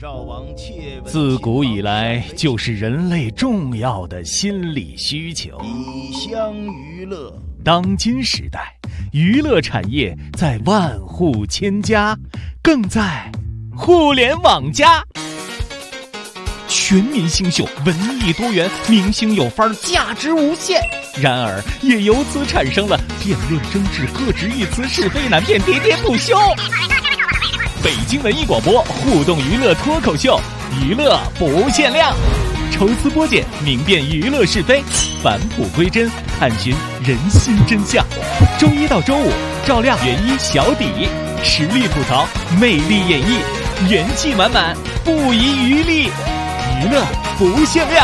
自古以来就是人类重要的心理需求。 以乡娱乐。 当今时代，娱乐产业在万户千家，更在互联网加。全民新秀，文艺多元，明星有范儿，价值无限。然而，也由此产生了辩论争执、各执一词、是非难辨、喋喋不休。北京文艺广播互动娱乐脱口秀，娱乐不限量，抽丝剥茧，明辨娱乐是非，返璞归真，探寻人心真相。周一到周五，照亮原一小底，实力吐槽，魅力演绎，元气满满，不遗余力，娱乐不限量。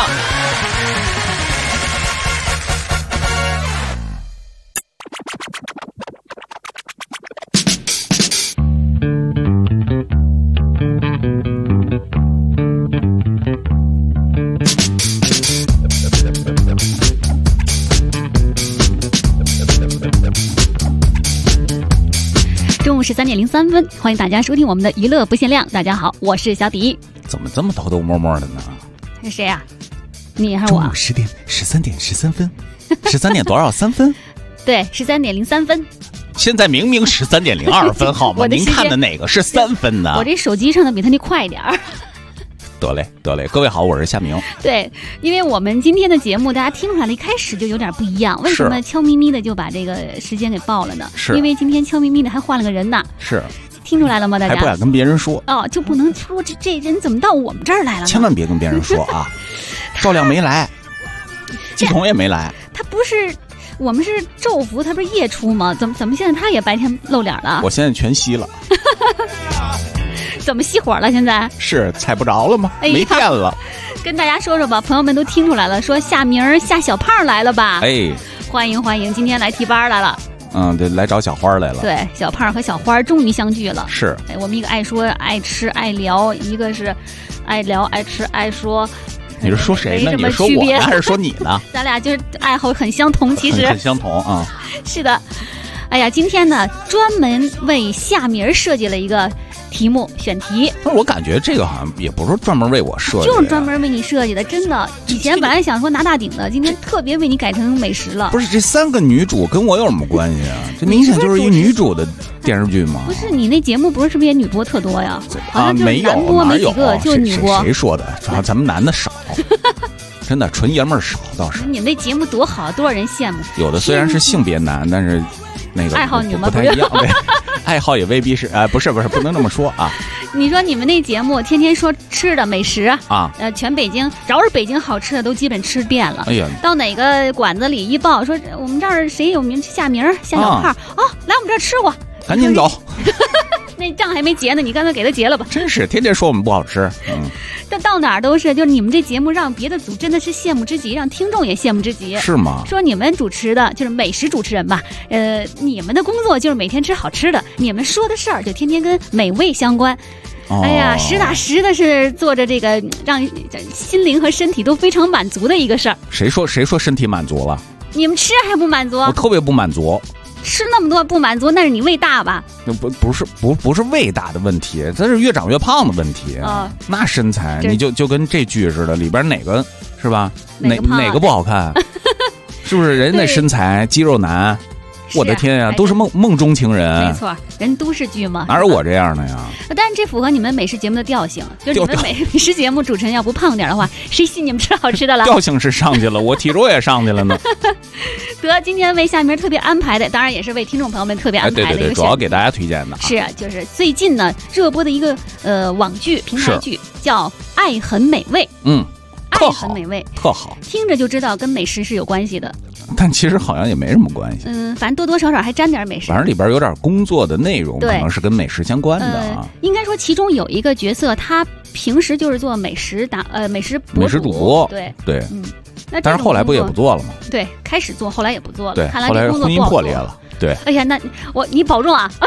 中午13点03分，欢迎大家收听我们的娱乐不限量。大家好，我是小迪。 怎么这么偷偷摸摸的呢？ 是谁呀？你还是我？ 中午13点13分，13点多少3分？ 对，13点03分。 现在明明13点02分，好吗？您看的哪个是3分呢？ 我这手机上的比他那快一点儿。 得嘞，各位好，我是夏明。 对，因为我们今天的节目，大家听出来了，一开始就有点不一样。为什么悄咪咪的就把这个时间给报了呢？是因为今天悄咪咪的还换了个人呢。是，听出来了吗？大家还不敢跟别人说哦，就不能说这人怎么到我们这儿来了呢？ 千万别跟别人说啊！赵亮没来，季彤也没来。 他不是，我们是昼伏，他不是夜出吗？怎么现在他也白天露脸了？ 我现在全熄了。 怎么熄火了？现在是踩不着了吗？没电了。 跟大家说说吧，朋友们都听出来了，说夏明夏小胖来了吧？ 哎， 欢迎，今天来替班来了。 对，来找小花来了。 对，小胖和小花终于相聚了。 是， 我们一个爱说爱吃爱聊，一个是爱聊爱吃爱说。 你是说谁呢？你是说我呢还是说你呢？ 咱俩就是爱好很相同，其实很相同啊。 是的，哎呀，今天呢，专门为夏明设计了一个题目选题。 但是我感觉这个好像也不是专门为我设计的， 就是专门为你设计的，真的。以前本来想说拿大顶的，今天特别为你改成美食了。 不是，这3个女主跟我有什么关系啊？这明显就是一女主的电视剧嘛。 不是，你那节目不是不是也女播特多呀？ 啊，没有， 没几个，就女播。 谁说的？主要咱们男的少。真的纯爷们儿少倒是。 你们那节目多好，多少人羡慕。 有的虽然是性别男，但是那个爱好女嘛不太一样。对，爱好也未必是不是，不能这么说啊。 你说你们那节目天天说吃的美食啊， 全北京只要是北京好吃的都基本吃遍了。 哎呀， 到哪个馆子里一报说我们这儿谁有名，夏明夏小胖来我们这儿吃过， 赶紧走。 那账还没结呢，你干脆给他结了吧。 真是天天说我们不好吃。 但到哪儿都是，就是你们这节目让别的组真的是羡慕之极，让听众也羡慕之极。 是吗？ 说你们主持的就是美食主持人吧，你们的工作就是每天吃好吃的，你们说的事儿就天天跟美味相关。哎呀，实打实的是做着这个让心灵和身体都非常满足的一个事儿。 谁说身体满足了？ 你们吃还不满足？ 我特别不满足。 吃那么多不满足，那是你胃大吧？ 不是胃大的问题，这是越长越胖的问题。那身材你就跟这剧似的，里边哪个是吧？哪个不好看？是不是人那身材肌肉男？我的天呀，都是梦中情人。 没错，人都市剧嘛。 哪有我这样的呀？ 但是这符合你们美食节目的调性，就是你们美食节目主持人要不胖点的话，谁信你们吃好吃的了？ 调性是上去了，我体重也上去了呢。 得，今天为夏明特别安排的，当然也是为听众朋友们特别安排的一个对，主要给大家推荐的是就是最近呢热播的一个网剧平台剧，叫《爱很美味》。爱很美味， 特好， 听着就知道跟美食是有关系的。 但其实好像也没什么关系。 反正多多少少还沾点美食。 反正里边有点工作的内容，可能是跟美食相关的啊。 应该说，其中有一个角色，他平时就是做美食主播。 对。但是后来不也不做了吗？ 对，开始做，后来也不做了。 对， 看来后来这工作婚姻破裂了。对。 哎呀，那你保重啊！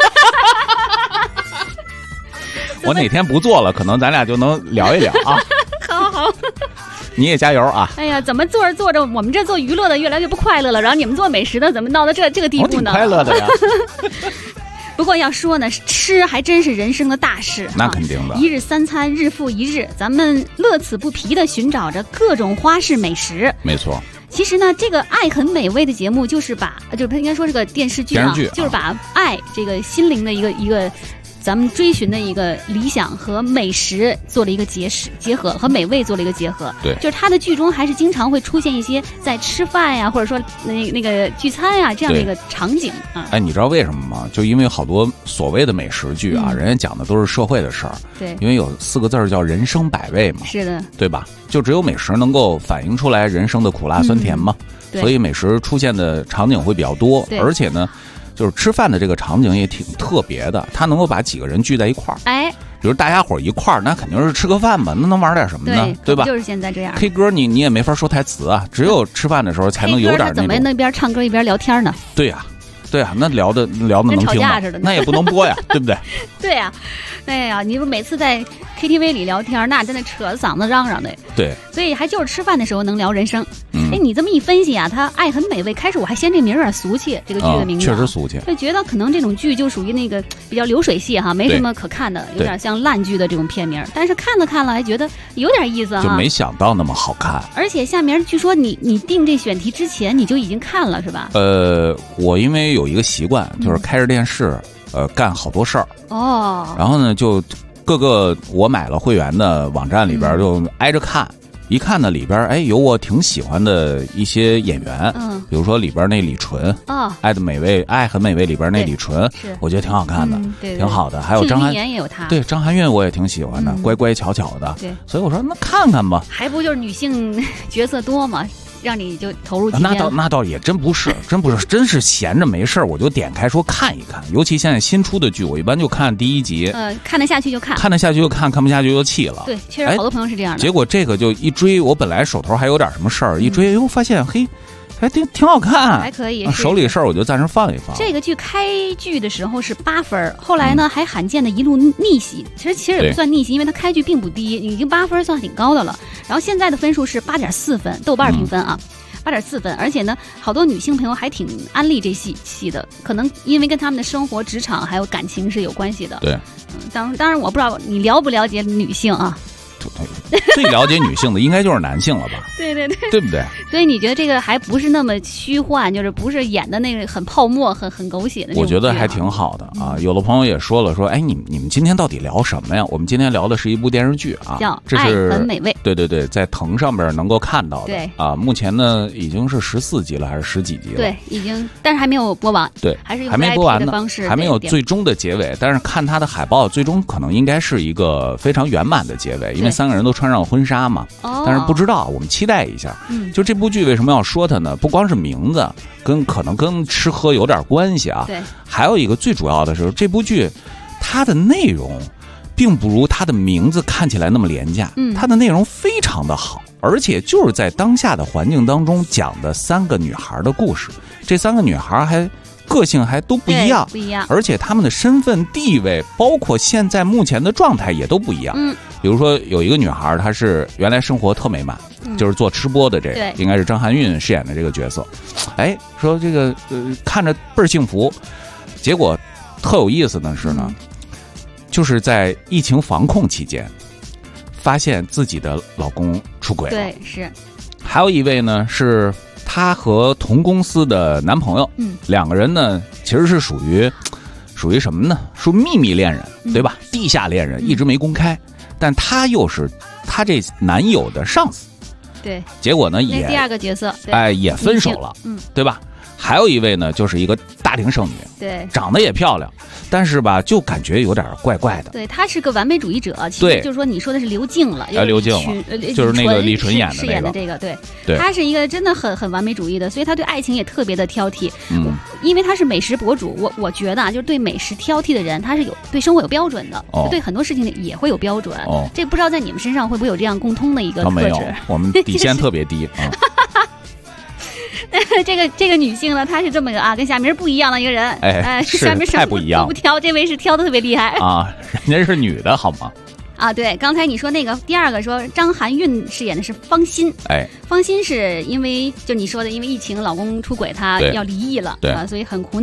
我哪天不做了，可能咱俩就能聊一聊啊。 好。 你也加油啊！ 哎呀，怎么做着做着，我们这做娱乐的越来越不快乐了，然后你们做美食的怎么闹到这个地步呢？ 我挺快乐的呀。 不过要说呢，吃还真是人生的大事， 那肯定的。 一日三餐，日复一日，咱们乐此不疲地寻找着各种花式美食。 没错。 其实呢，这个爱很美味的节目就是应该说是个电视剧啊，就是把爱这个心灵的一个咱们追寻的一个理想和美食做了一个结合，和美味做了一个结合。 对， 就是它的剧中还是经常会出现一些在吃饭呀，或者说那个聚餐呀这样的一个场景啊。 哎，你知道为什么吗？就因为好多所谓的美食剧啊，人家讲的都是社会的事儿。 对， 因为有4个字叫人生百味嘛。 是的， 对吧？就只有美食能够反映出来人生的苦辣酸甜嘛。所以美食出现的场景会比较多，而且呢。就是吃饭的这个场景也挺特别的，它能够把几个人聚在一块儿。 哎， 比如大家伙一块儿，那肯定是吃个饭吧，那能玩点什么呢？对吧？ 就是现在这样。 K 歌你也没法说台词啊，只有吃饭的时候才能有点那种。 怎么那边唱歌一边聊天呢？ 对呀。对啊，那聊的能听吗？那也不能播呀，对不对？ 对呀，哎呀，你说每次在 KTV 里聊天，那真的扯嗓子嚷嚷的。 对， 所以还就是吃饭的时候能聊人生。哎，你这么一分析啊，它爱很美味。开始我还嫌这名有点俗气，这个剧的名字、 确实俗气， 就觉得可能这种剧就属于那个比较流水戏哈，没什么可看的，有点像烂剧的这种片名。但是看了还觉得有点意思哈， 就没想到那么好看。 而且下面据说你定这选题之前你就已经看了是吧？ 我因为有一个习惯，就是开着电视，干好多事儿哦。 然后呢，就各个我买了会员的网站里边就挨着看。一看呢，里边有我挺喜欢的一些演员，比如说里边那李纯爱很美味里边那李纯，我觉得挺好看的，挺好的。还有张含韵也有他， 对，张含韵我也挺喜欢的，乖乖巧巧的，对，所以我说那看看吧， 还不就是女性角色多吗？让你就投入进去。 那倒也真不是，真是闲着没事儿我就点开说看一看。尤其现在新出的剧，我一般就看第1集， 看得下去就看， 看得下去就看，看不下去就弃了。 对，确实好多朋友是这样的。 结果这个就一追，我本来手头还有点什么事儿，一追发现嘿。还挺好看， 还可以。 手里事儿我就暂时放一放。 这个剧开剧的时候是8分，后来呢还罕见的一路逆袭。其实也不算逆袭，因为它开剧并不低，已经8分算挺高的了。然后现在的分数是8.4分，豆瓣评分啊，8.4分。而且呢，好多女性朋友还挺安利这戏的，可能因为跟他们的生活、职场还有感情是有关系的。 对， 当然我不知道你了不了解女性啊。 最了解女性的应该就是男性了吧？ 对对对， 对不对？ 所以你觉得这个还不是那么虚幻，就是不是演的那个很泡沫、很狗血的那种？ 我觉得还挺好的啊。有的朋友也说了，哎，你们今天到底聊什么呀？我们今天聊的是一部电视剧啊， 叫《爱很美味》。 对对对，在腾上边能够看到的。 对啊，目前呢已经是14集了，还是10几集了？ 对，已经，但是还没有播完。 对， 还是用 VIP 的方式， 还没有最终的结尾。但是看它的海报，最终可能应该是一个非常圆满的结尾，因为3个人都穿上婚纱嘛。但是不知道，我们期待一下。就这部剧为什么要说它呢？不光是名字，可能跟吃喝有点关系啊。 对， 还有一个最主要的是，这部剧它的内容并不如它的名字看起来那么廉价。它的内容非常的好，而且就是在当下的环境当中讲的3个女孩的故事。这3个女孩还个性还都不一样，而且她们的身份地位，包括现在目前的状态也都不一样。比如说有一个女孩，她是原来生活特美满，就是做吃播的这个，应该是张含韵饰演的这个角色。哎，说这个看着倍儿幸福，结果特有意思的是呢，就是在疫情防控期间，发现自己的老公出轨了。 对，是。 还有一位呢是她和同公司的男朋友，2个人呢其实是属于什么呢？属秘密恋人，对吧？地下恋人，一直没公开。但她又是她这男友的上司， 对。 结果呢也第2个角色， 也分手了，对吧？还有一位呢，就是一个大龄剩女， 对， 长得也漂亮，但是吧，就感觉有点怪怪的。 对，她是个完美主义者，其实就是说你说的是刘静了， 刘静了，就是那个李纯演的这个，对，她是一个真的很完美主义的，所以她对爱情也特别的挑剔。因为她是美食博主，我觉得啊，就是对美食挑剔的人，他是对生活有标准的，对很多事情也会有标准。这不知道在你们身上会不会有这样共通的一个特质？ 没有，我们底线特别低啊。 这个女性呢，她是这么个跟夏明不一样的一个人，夏明太不一样， 不挑，这位是挑的特别厉害啊，人家是女的好吗？ 啊，对，刚才你说那个第2个说张含韵饰演的是方心，方心是因为就你说的，因为疫情老公出轨，她要离异了，对所以很苦恼。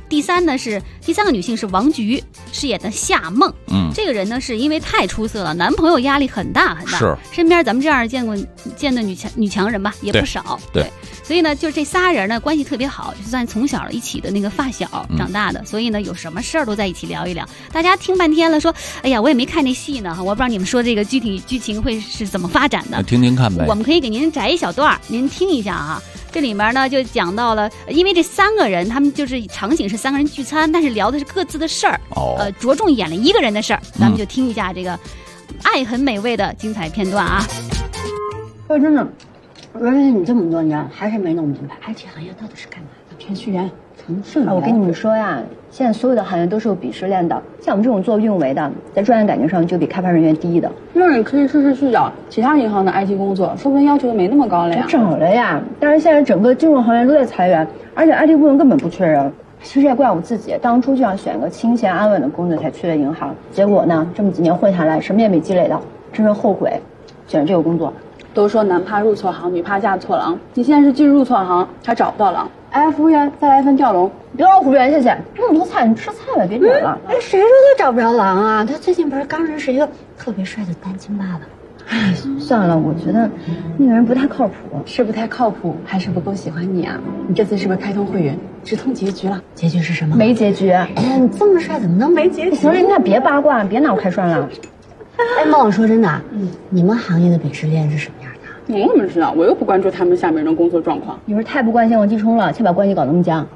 第三个女性是王菊饰演的夏梦。这个人呢是因为太出色了，男朋友压力很大很大， 是身边咱们这样见的女强人吧也不少。对，所以呢就这仨人呢关系特别好，就算从小一起的那个发小长大的，所以呢有什么事儿都在一起聊一聊。大家听半天了说，哎呀我也没看那戏呢，我不知道你们说这个具体剧情会是怎么发展的， 听听看呗。 我们可以给您摘一小段您听一下啊。这里面呢就讲到了，因为这3个人他们就是场景是3个人聚餐，但是聊的是各自的事儿，着重演了1个人的事儿，咱们就听一下这个爱很美味的精彩片段啊。 说真的，我认识你这么多年，还是没弄明白 IT 行业到底是干嘛的？程序员。 我跟你们说呀，现在所有的行业都是有鄙视链的，像我们这种做运维的，在专业感觉上就比开发人员低的。 那你可以试试去找其他银行的 IT 工作，说不定要求就没那么高了呀。 我找了呀，但是现在整个金融行业都在裁员，而且 IT 部门根本不缺人。其实也怪我自己，当初就想选个清闲安稳的工作才去了银行，结果呢，这么几年混下来，什么也没积累到，真是后悔选这个工作。 都说男怕入错行，女怕嫁错郎，你现在是进入错行，还找不到郎。哎，服务员，再来一份吊龙。 别让我服务员，谢谢。那么多菜，你吃菜呗，别点了。 哎，谁说他找不着郎啊？他最近不是刚认识一个特别帅的单亲爸爸。 哎，算了，我觉得那个人不太靠谱。 是不太靠谱，还是不够喜欢你啊？你这次是不是开通会员，直通结局了？结局是什么？ 没结局。 哎呀，你这么帅，怎么能没结局？ 行了，你俩别八卦，别拿我开涮了。 哎，孟老说真的，你们行业的鄙视链是什么样的？我怎么知道？我又不关注他们下面人的工作状况。 你是太不关心王继冲了，才把关系搞那么僵。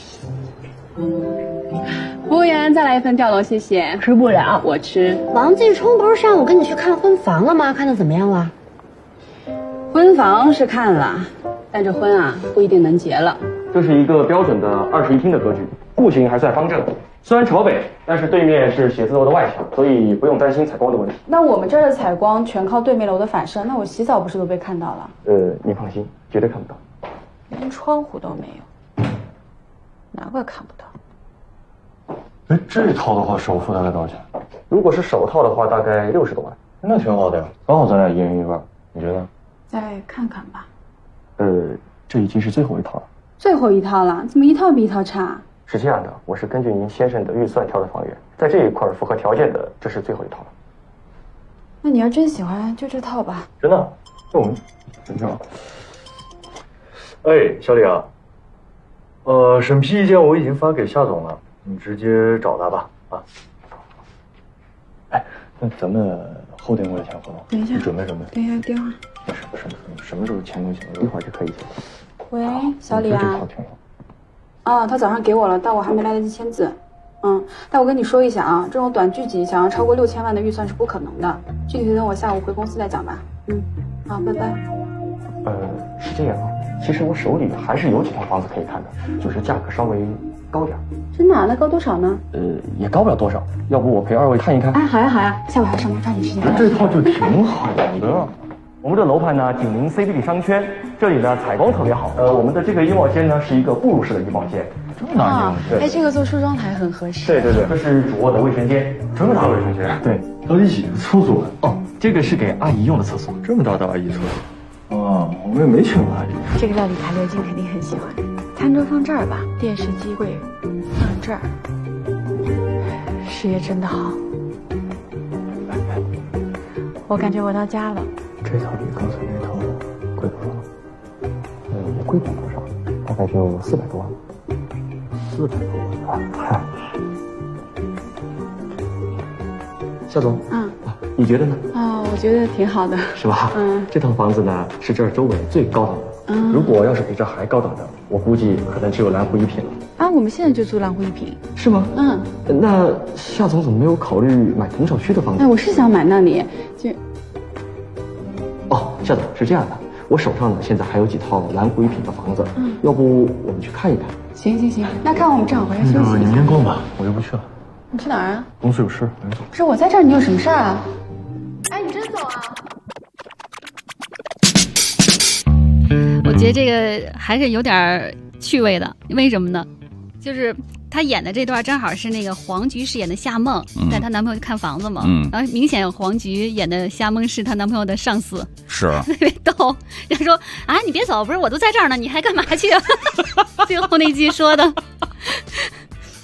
服务员，再来一份吊龙，谢谢。 吃不了， 我吃。 王继冲不是上午跟你去看婚房了吗？看的怎么样了？ 婚房是看了，但这婚啊不一定能结了。 这是一个标准的21厅的格局，户型还算方正，虽然朝北，但是对面是写字楼的外墙，所以不用担心采光的问题。 那我们这儿的采光全靠对面楼的反射，那我洗澡不是都被看到了？ 你放心，绝对看不到， 连窗户都没有，难怪看不到。 哎，这套的话首付大概多少钱？如果是首套的话，大概60多万。那挺好的呀，刚好咱俩一人一半，你觉得？ 再看看吧。 这已经是最后一套了。 最后一套了？怎么一套比一套差？ 是这样的，我是根据您先生的预算挑的房源，在这一块符合条件的，这是最后一套了。 那你要真喜欢，就这套吧。 真的？那我们真正。哎，小李啊，审批意见我已经发给夏总了，你直接找他吧。啊。哎，那咱们后天过来签合同。 等一下， 你准备准备。 等一下电话。 不是，什么时候签就行了，一会儿就可以签。 喂，小李啊。 这套挺好。 啊，他早上给我了，但我还没来得及签字。但我跟你说一下啊，这种短剧集想要超过6000万的预算是不可能的，具体等我下午回公司再讲吧。好，拜拜。 是这样啊，其实我手里还是有几套房子可以看的，就是价格稍微高点。 真的？那高多少呢？ 也高不了多少，要不我陪2位看一看？ 哎，好呀，下午还要上班，抓紧时间。 这套就挺好的。我们这楼盘呢紧邻 CBD 商圈，这里呢采光特别好。我们的这个衣帽间呢是一个步入式的衣帽间，这么大用？对。 哎，这个做梳妆台很合适。 对，这是主卧的卫生间，这么大卫生间？对，到底几个厕所？哦，这个是给阿姨用的厕所，这么大的阿姨厕所。我们也没请过阿姨。 这个料理台刘静肯定很喜欢，餐桌放这儿吧，电视机柜放这儿。视野真的好，我感觉我到家了。 这套比刚才那套贵多少？也贵不了多少，大概就400多万。400多万。夏总，你觉得呢？ 我觉得挺好的， 是吧？这套房子呢是这儿周围最高档的。如果要是比这还高档的，我估计可能只有蓝湖一品了。 啊，我们现在就住蓝湖一品。 是吗？那夏总怎么没有考虑买同小区的房子？ 我是想买那里， 夏总是这样的，我手上呢现在还有几套蓝湖一品的房子，要不我们去看一看？行，那看我们正好回来休息一下。你们先逛吧，我就不去了。你去哪儿啊？公司有事，赶紧走。不是我在这儿，你有什么事儿啊？哎，你真走啊？ 我觉得这个还是有点趣味的，为什么呢？就是她演的这段正好是那个黄菊饰演的夏梦，带她男朋友去看房子嘛，然后明显黄菊演的夏梦是她男朋友的上司， 是特别逗。人说啊，你别走，不是我都在这儿呢，你还干嘛去啊？最后那句说的。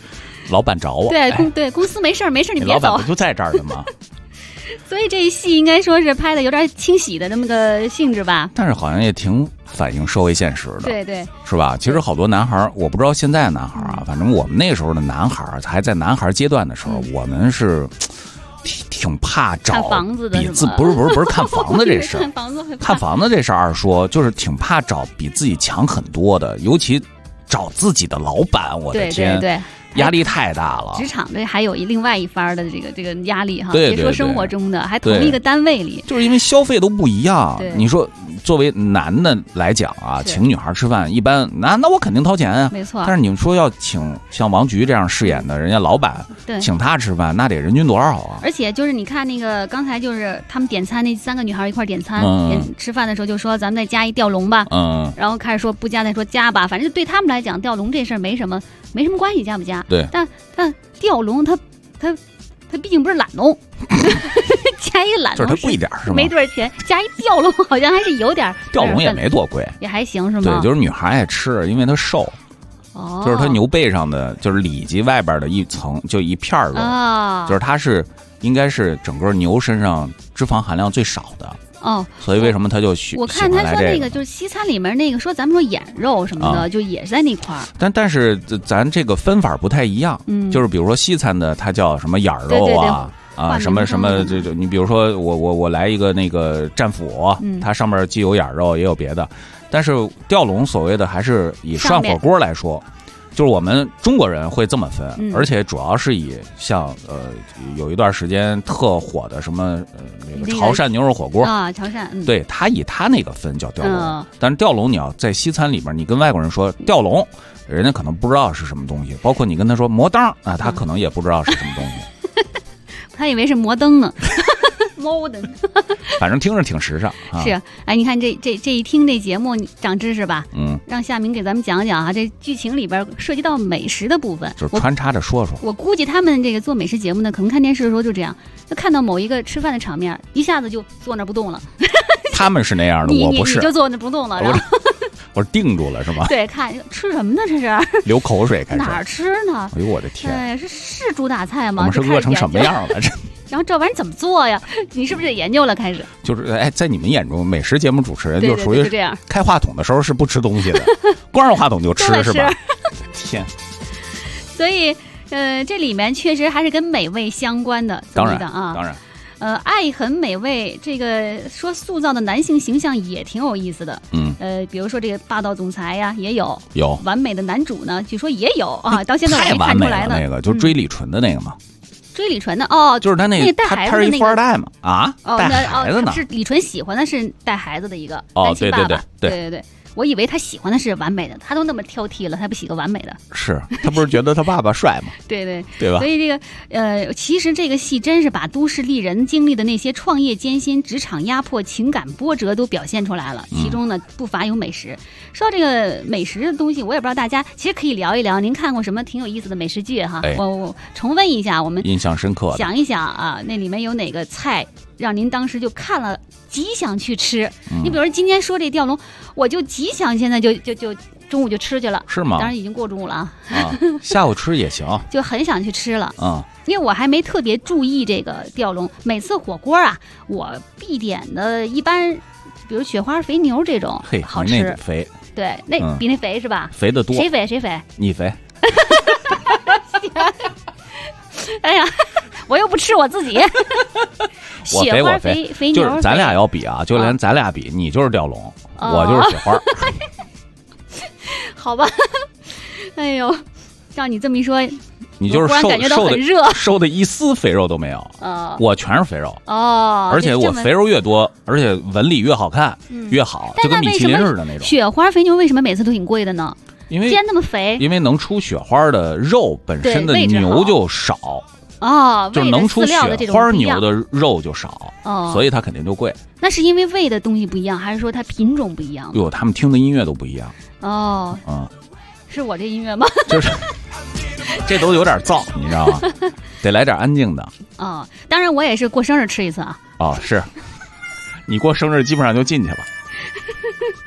老板找我。 对，公司没事你别走。 老板不就在这儿的吗？ 所以这一戏应该说是拍的有点清洗的那么个性质吧。 但是好像也挺反映社会现实的， 对， 是吧？其实好多男孩，我不知道现在的男孩啊，反正我们那时候的男孩还在男孩阶段的时候，我们是挺怕找看房子的， 不是看房子这事儿，看房子这事儿二说，就是挺怕找比自己强很多的，尤其找自己的老板，我的天， 对。 压力太大了， 职场这还有另外一番的这个压力哈， 对， 别说生活中的，还同一个单位里， 就是因为消费都不一样。你说作为男的来讲啊，请女孩吃饭，一般那我肯定掏钱啊， 没错。 但是你们说要请像王菊这样饰演的人家老板，请他吃饭，那得人均多少啊？ 而且就是你看那个刚才就是他们点餐那3个女孩一块点餐，吃饭的时候就说咱们再加一吊龙吧，然后开始说不加再说加吧，反正对他们来讲吊龙这事儿没什么关系，加不加？ 对， 但吊龙它毕竟不是懒龙，加一懒龙就是它贵点是吗？ 没多少钱，加一吊龙好像还是有点。 吊龙也没多贵， 也还行是吗？ 对，就是女孩爱吃，因为它瘦。就是它牛背上的，就是里脊外边的一层，就一片肉，就是它应该是整个牛身上脂肪含量最少的。所以为什么他就我看他说那个就是西餐里面那个说咱们说眼肉什么的，就也是在那块儿。 但是咱这个分法不太一样，就是比如说西餐的它叫什么眼肉啊，什么这你比如说我来一个那个战斧，它上面既有眼肉也有别的，但是吊龙所谓的还是以涮火锅来说。就是我们中国人会这么分，而且主要是以像有一段时间特火的什么那个潮汕牛肉火锅啊，潮汕， 对，他以他那个分叫吊龙，但是吊龙你要在西餐里面，你跟外国人说吊龙，人家可能不知道是什么东西，包括你跟他说摩当啊，他可能也不知道是什么东西， 他以为是摩登呢。modern 反正听着挺时尚是。哎，你看这一听这节目长知识吧，让夏明给咱们讲讲啊，这剧情里边涉及到美食的部分， 就是穿插着说。 我估计他们这个做美食节目呢，可能看电视的时候就这样，就看到某一个吃饭的场面，一下子就坐那不动了。 他们是那样的，我不是， 你就坐那不动了，然后我定住了是吗？ 对，看吃什么呢？这是流口水开始哪儿吃呢？ 哎呦我的天！ 哎，是主打菜吗？ 我们是饿成什么样了？ 然后这玩意儿怎么做呀？你是不是得研究了？开始就是在你们眼中，美食节目主持人就属于这样， 开话筒的时候是不吃东西的，光上话筒就吃是吧？天！ 所以这里面确实还是跟美味相关的， 当然啊， 当然。 爱很美味，这个说塑造的男性形象也挺有意思的。比如说这个霸道总裁呀，也有完美的男主呢，据说也有啊。到现在我没看出来呢。 那个就追李纯的那个嘛。 追李纯的哦， 就是他那个带孩子的那个富二代嘛啊，带孩子呢。 是李纯喜欢的是带孩子的一个单亲爸爸。 对。 我以为他喜欢的是完美的，他都那么挑剔了，他不喜个完美的？ 是他不是觉得他爸爸帅吗？ 对吧？ 所以这个其实这个戏真是把都市丽人经历的那些创业艰辛、职场压迫、情感波折都表现出来了。其中呢，不乏有美食。说到这个美食的东西，我也不知道大家其实可以聊一聊，您看过什么挺有意思的美食剧哈？我重温一下，我们印象深刻的想一想啊，那里面有哪个菜让您当时就看了极想去吃？你比如说今天说这吊龙，我就极想现在就中午就吃去了， 是吗？ 当然已经过中午了啊， 下午吃也行， 就很想去吃了因为我还没特别注意这个吊龙。每次火锅啊，我必点的一般，比如雪花肥牛这种，好吃。 那肥， 对，那比那肥是吧？ 肥的多。 谁肥？ 你肥。 哎呀，我又不吃我自己。雪花肥牛， 就是咱俩要比啊，就连咱俩比，你就是吊龙，我就是雪花。 好吧，哎呦，照你这么一说， 你就是突然感觉到很热， 瘦的一丝肥肉都没有。我全是肥肉而且我肥肉越多，而且纹理越好看越好，就跟米其林似的那种。 雪花肥牛为什么每次都挺贵的呢？ 因为既然那么肥， 因为能出雪花的肉本身的牛就少就是能出雪花牛的肉就少所以它肯定就贵。 那是因为喂的东西不一样，还是说它品种不一样？ 哟，他们听的音乐都不一样是我这音乐吗？ 就是这都有点燥，你知道吗？得来点安静的当然我也是过生日吃一次啊。 是你过生日基本上就进去了。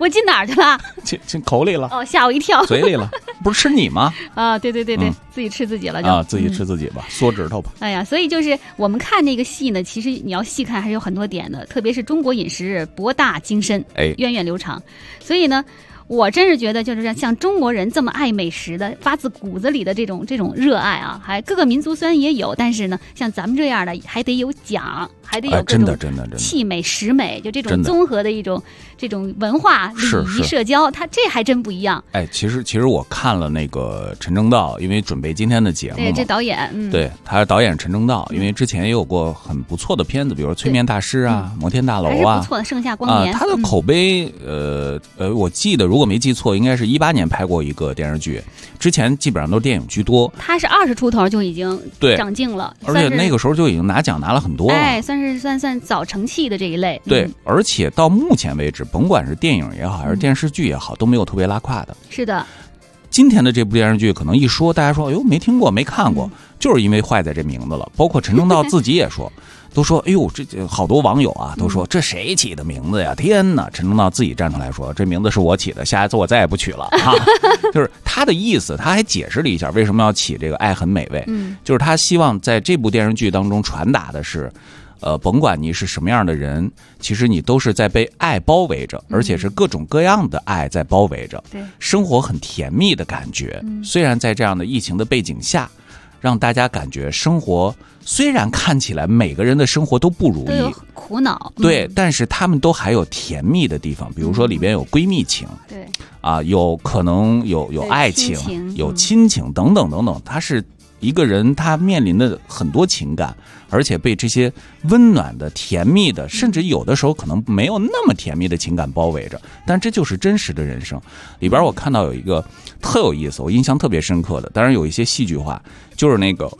我进哪儿去了？ 进口里了。 哦，吓我一跳。 嘴里了，不是吃你吗？ 啊，对，自己吃自己了就。 啊，自己吃自己吧，缩指头吧。 哎呀，所以就是我们看那个戏呢，其实你要细看还是有很多点的，特别是中国饮食博大精深，源远流长，所以呢。我真是觉得，就是像中国人这么爱美食的，发自骨子里的这种热爱啊，还各个民族虽然也有，但是呢，像咱们这样的还得有讲，还得有各种气美、食美，就这种综合的一种这种文化、礼仪、社交，它这还真不一样。哎， 其实我看了那个陈正道，因为准备今天的节目嘛， 对，这导演， 对，他是导演陈正道，因为之前也有过很不错的片子，比如说《催眠大师》啊，《摩天大楼》啊， 还是不错的，《盛夏光年》 他的口碑，我记得如果没记错，应该是18年拍过一个电视剧，之前基本上都是电影居多。 他是20出头就已经长进了， 而且那个时候就已经拿奖拿了很多了， 哎，算早成器的这一类。 对，而且到目前为止，甭管是电影也好，还是电视剧也好，都没有特别拉胯的。 是的。 今天的这部电视剧可能一说，大家说，哎呦，没听过，没看过，就是因为坏在这名字了。包括陈正道自己也说。都说，哎呦，这好多网友啊，都说这谁起的名字呀？天哪！陈正道自己站出来说，这名字是我起的，下一次我再也不取了啊！就是他的意思，他还解释了一下为什么要起这个“爱很美味”，就是他希望在这部电视剧当中传达的是，甭管你是什么样的人，其实你都是在被爱包围着，而且是各种各样的爱在包围着，生活很甜蜜的感觉。虽然在这样的疫情的背景下，让大家感觉生活。虽然看起来每个人的生活都不如意， 都有苦恼， 对，但是他们都还有甜蜜的地方，比如说里边有闺蜜情， 对， 啊，有可能有爱情，有亲情等等等等，他是一个人他面临的很多情感，而且被这些温暖的、甜蜜的，甚至有的时候可能没有那么甜蜜的情感包围着，但这就是真实的人生。里边我看到有一个特有意思，我印象特别深刻的，当然有一些戏剧化，就是那个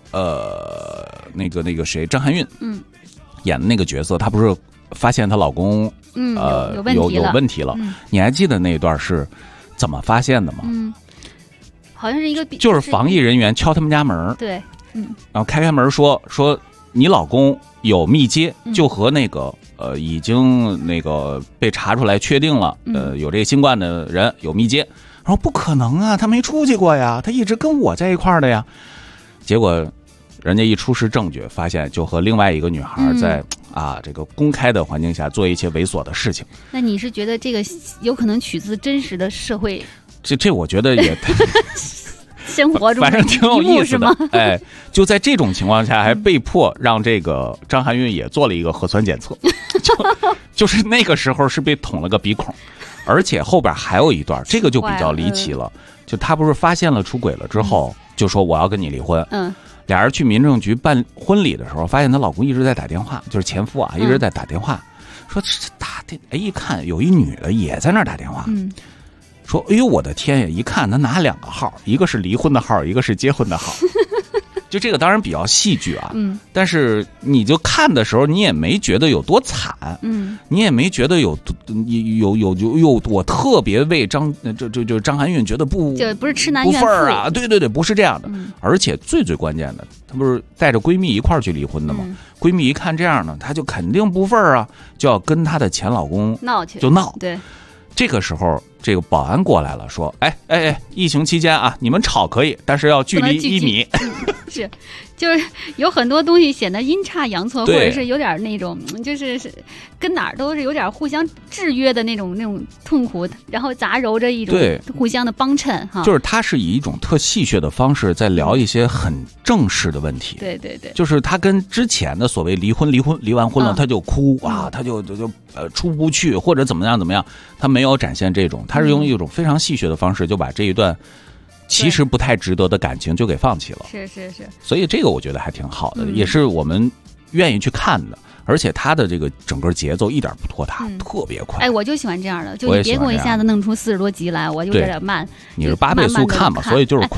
谁，张含韵，演的那个角色，她不是发现她老公，有问题了，你还记得那一段是怎么发现的吗？ 好像是一个， 就是防疫人员敲他们家门， 对， 然后开门说你老公有密接，就和那个已经那个被查出来确定了，有这个新冠的人有密接，然后不可能啊，他没出去过呀，他一直跟我在一块儿的呀，结果。人家一出示证据，发现就和另外一个女孩在这个公开的环境下做一些猥琐的事情。 那你是觉得这个有可能取自真实的社会？ 这我觉得也生活中反正挺有意思的。哎，就在这种情况下，还被迫让这个张含韵也做了一个核酸检测，就是那个时候是被捅了个鼻孔，而且后边还有一段，这个就比较离奇了。就他不是发现了出轨了之后，就说我要跟你离婚。俩人去民政局办婚礼的时候，发现她老公一直在打电话，就是前夫啊，一直在打电话，说打的，哎，一看有一女的也在那儿打电话，说哎呦我的天呀，一看他拿2个号，一个是离婚的号，一个是结婚的号。就这个当然比较戏剧啊，但是你就看的时候，你也没觉得有多惨，你也没觉得有我特别为张含韵觉得就不是吃难怨妇啊，对，不是这样的，而且最关键的，她不是带着闺蜜一块儿去离婚的吗？闺蜜一看这样呢，她就肯定不忿啊，就要跟她的前老公闹去， 就闹， 对。 这个时候，这个保安过来了，说：“哎，疫情期间啊，你们吵可以，但是要距离1米。” 是，就是有很多东西显得阴差阳错，或者是有点那种，就是跟哪儿都是有点互相制约的那种痛苦，然后杂糅着一种互相的帮衬哈。 就是他是以一种特戏谑的方式在聊一些很正式的问题。 对， 就是他跟之前的所谓离完婚了他就哭啊，他就出不去或者怎么样，他没有展现这种，他是用一种非常戏谑的方式就把这一段。其实不太值得的感情就给放弃了， 是， 所以这个我觉得还挺好的，也是我们愿意去看的，而且他的这个整个节奏一点不拖沓，特别快。 哎，我就喜欢这样的，就你别给我一下子弄出40多集来，我有点慢。 你是8倍速看嘛，所以就是快。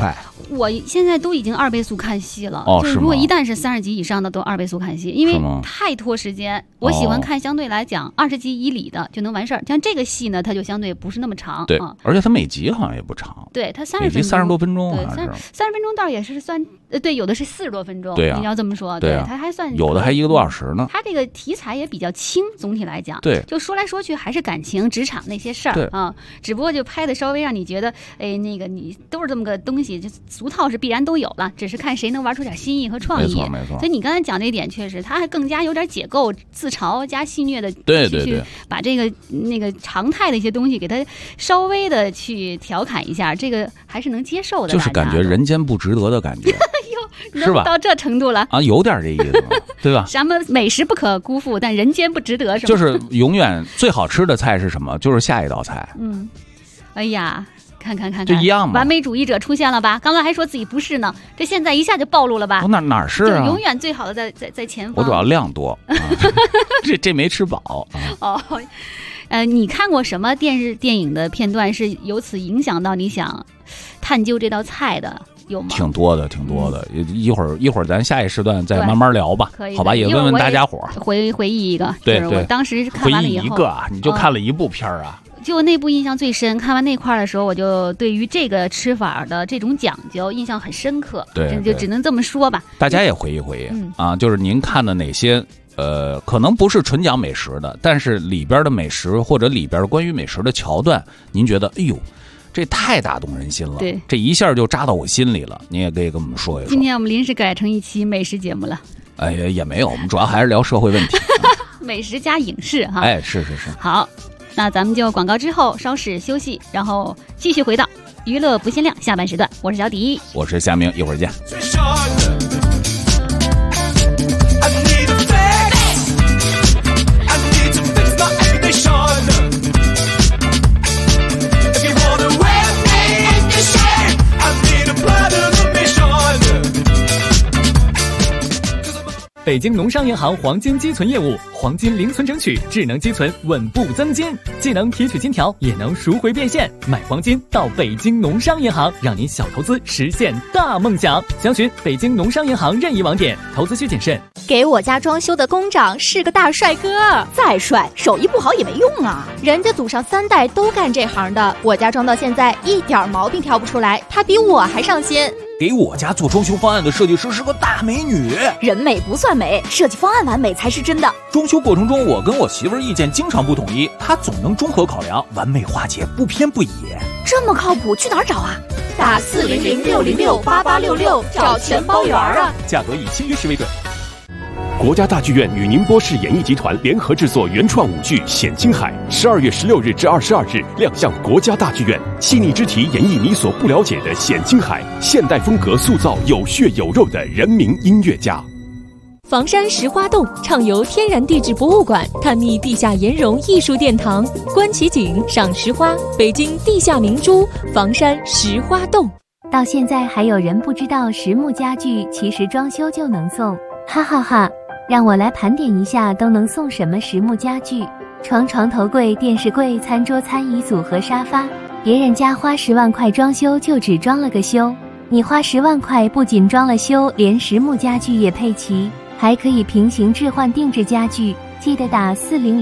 我现在都已经2倍速看戏了，就是如果一旦是30集以上的都2倍速看戏，因为太拖时间。我喜欢看相对来讲20集以里的就能完事儿，像这个戏呢，它就相对不是那么长。 对，而且它每集好像也不长。 对，它每集30多分钟， 对，30分钟倒也是算，对，有的是40多分钟。 对啊， 你要这么说， 对， 它还算有的还1个多小时呢。 它这个题材也比较轻，总体来讲， 对， 就说来说去还是感情、职场那些事儿啊，只不过就拍的稍微让你觉得，哎，那个你都是这么个东西，就俗套是必然都有了，只是看谁能玩出点新意和创意。 没错。 所以你刚才讲这一点，确实，它还更加有点解构、自嘲加戏谑的， 对， 把这个那个常态的一些东西给它稍微的去调侃一下，这个还是能接受的。 就是感觉人间不值得的感觉， 是吧？到这程度了啊，有点这意思，对吧？ 什么美食不可辜负，但人间不值得，是吧？ 就是永远最好吃的菜是什么？就是下一道菜。 哎呀。看， 就一样嘛。 完美主义者出现了吧？刚才还说自己不是呢，这现在一下就暴露了吧？ 哪是啊？ 永远最好的在前方。 我主要量多，这没吃饱。 你看过什么电影的片段是由此影响到你想探究这道菜的？有吗？挺多的。一会儿咱下一时段再慢慢聊吧，好吧？也问问大家伙回忆一个。 对， 我当时看完了以后， 回忆一个啊，你就看了一部片啊。 就那部印象最深，看完那块的时候，我就对于这个吃法的这种讲究印象很深刻。 对， 就只能这么说吧。 大家也回忆啊，就是您看的哪些可能不是纯讲美食的，但是里边的美食或者里边关于美食的桥段，您觉得哎呦，这太打动人心了， 对， 这一下就扎到我心里了。您也可以跟我们说一说。 今天我们临时改成一期美食节目了。 哎，也没有，我们主要还是聊社会问题。 美食加影视哈。 哎，是。 好。那咱们就广告之后稍事休息，然后继续回到娱乐不限量下半时段。我是小迪， 我是夏明，一会儿见。 北京农商银行黄金积存业务，黄金零存整取，智能积存，稳步增金，既能提取金条，也能赎回变现。买黄金到北京农商银行，让您小投资实现大梦想。详询北京农商银行任意网点，投资需谨慎。 给我家装修的工长是个大帅哥，再帅手艺不好也没用啊，人家祖上3代都干这行的，我家装到现在一点毛病挑不出来，他比我还上心。 给我家做装修方案的设计师是个大美女， 人美不算美，设计方案完美才是真的。 装修过程中，我跟我媳妇儿意见经常不统一，她总能综合考量，完美化解，不偏不倚。 这么靠谱，去哪儿找啊？打400-606-8866，找全包圆啊！ 价格以签约时为准。 国家大剧院与宁波市演艺集团联合制作原创舞剧《显青海》，12月16日至22日亮相国家大剧院。细腻之题演绎你所不了解的显青海，现代风格塑造有血有肉的人民音乐家。 房山石花洞畅游天然地质博物馆，探秘地下岩溶艺术殿堂，观奇景，赏石花，北京地下明珠房山石花洞。 到现在还有人不知道实木家具其实装修就能送，哈哈哈！让我来盘点一下都能送什么实木家具：床、头柜、电视柜、餐桌、餐椅组和沙发。别人家花10万块装修就只装了个修，你花10万块不仅装了修，连实木家具也配齐，还可以平行置换定制家具。记得打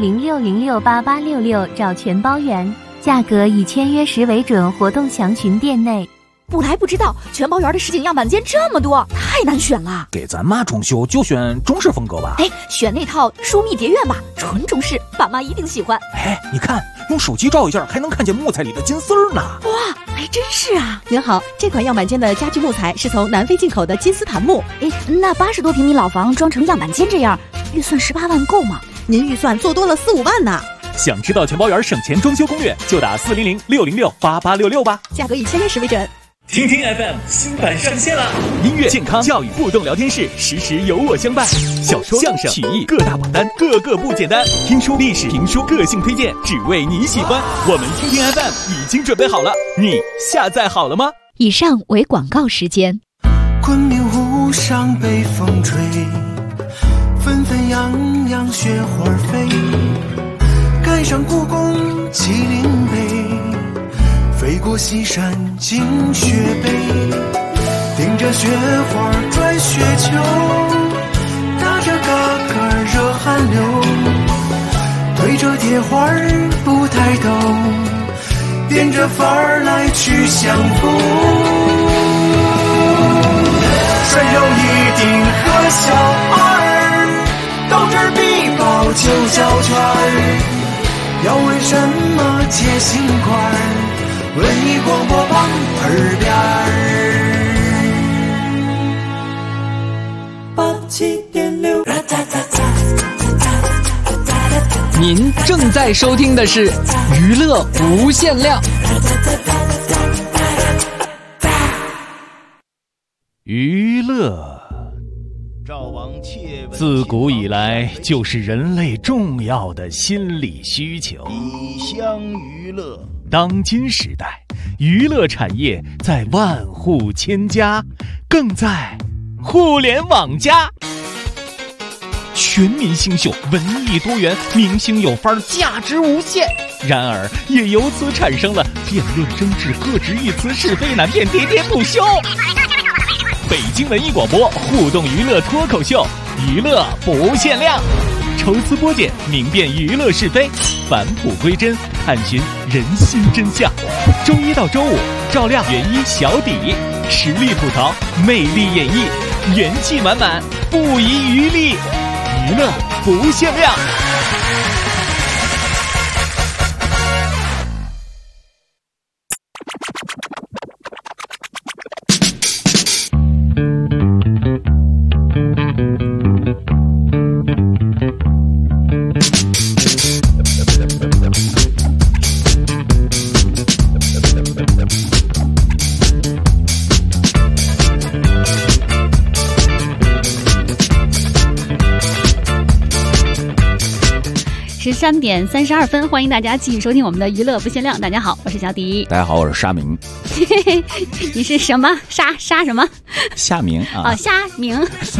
400-606-8866找全包圆，价格以签约时为准，活动详询店内。 不来不知道，全包圆的实景样板间这么多，太难选了。 给咱妈装修就选中式风格吧。 哎，选那套疏密蝶院吧，纯中式，爸妈一定喜欢。 哎，你看，用手机照一下，还能看见木材里的金丝儿呢。 哇，还真是啊！ 您好，这款样板间的家具木材是从南非进口的金丝檀木。 哎，那80多平米老房装成样板间这样，预算18万够吗？ 您预算做多了4-5万呢。 想知道全包圆省钱装修攻略，就打400-606-8866吧。 价格以签约时为准。 听听 FM 新版上线了，音乐、健康、教育、互动聊天室，时时有我相伴。小说、相声、曲艺各大榜单，个个不简单。听书、历史、评书、个性推荐，只为你喜欢。我们听听 FM 已经准备好了，你下载好了吗？ 以上为广告时间。 昆明湖上北风吹，纷纷扬扬雪花飞，赶上故宫麒麟碑，飞过西山惊雪碑， 雪花转雪球，打着嘎嘎热汗流，对着铁花不抬头，变着法儿来去相逢。山有一定和小二，斗智必报9小圈。要问什么解心宽，问你广播旁耳边87.6。 您正在收听的是娱乐无限量。 娱乐自古以来就是人类重要的心理需求。 以香娱乐， 当今时代，娱乐产业在万户千家，更在互联网加。全民星秀，文艺多元，明星有范儿，价值无限。然而，也由此产生了辩论争执、各执一词、是非难辨、喋喋不休。北京文艺广播互动娱乐脱口秀，娱乐不限量，抽丝剥茧，明辨娱乐是非，返璞归真，探寻人心真相。周一到周五，照亮原一小底，实力吐槽，魅力演绎，元气满满，不遗余力，娱乐不限量。 13点32分，欢迎大家继续收听我们的娱乐不限量。大家好，我是小迪。 大家好，我是沙明。 你是什么沙什么？ 夏明啊。 哦，夏明。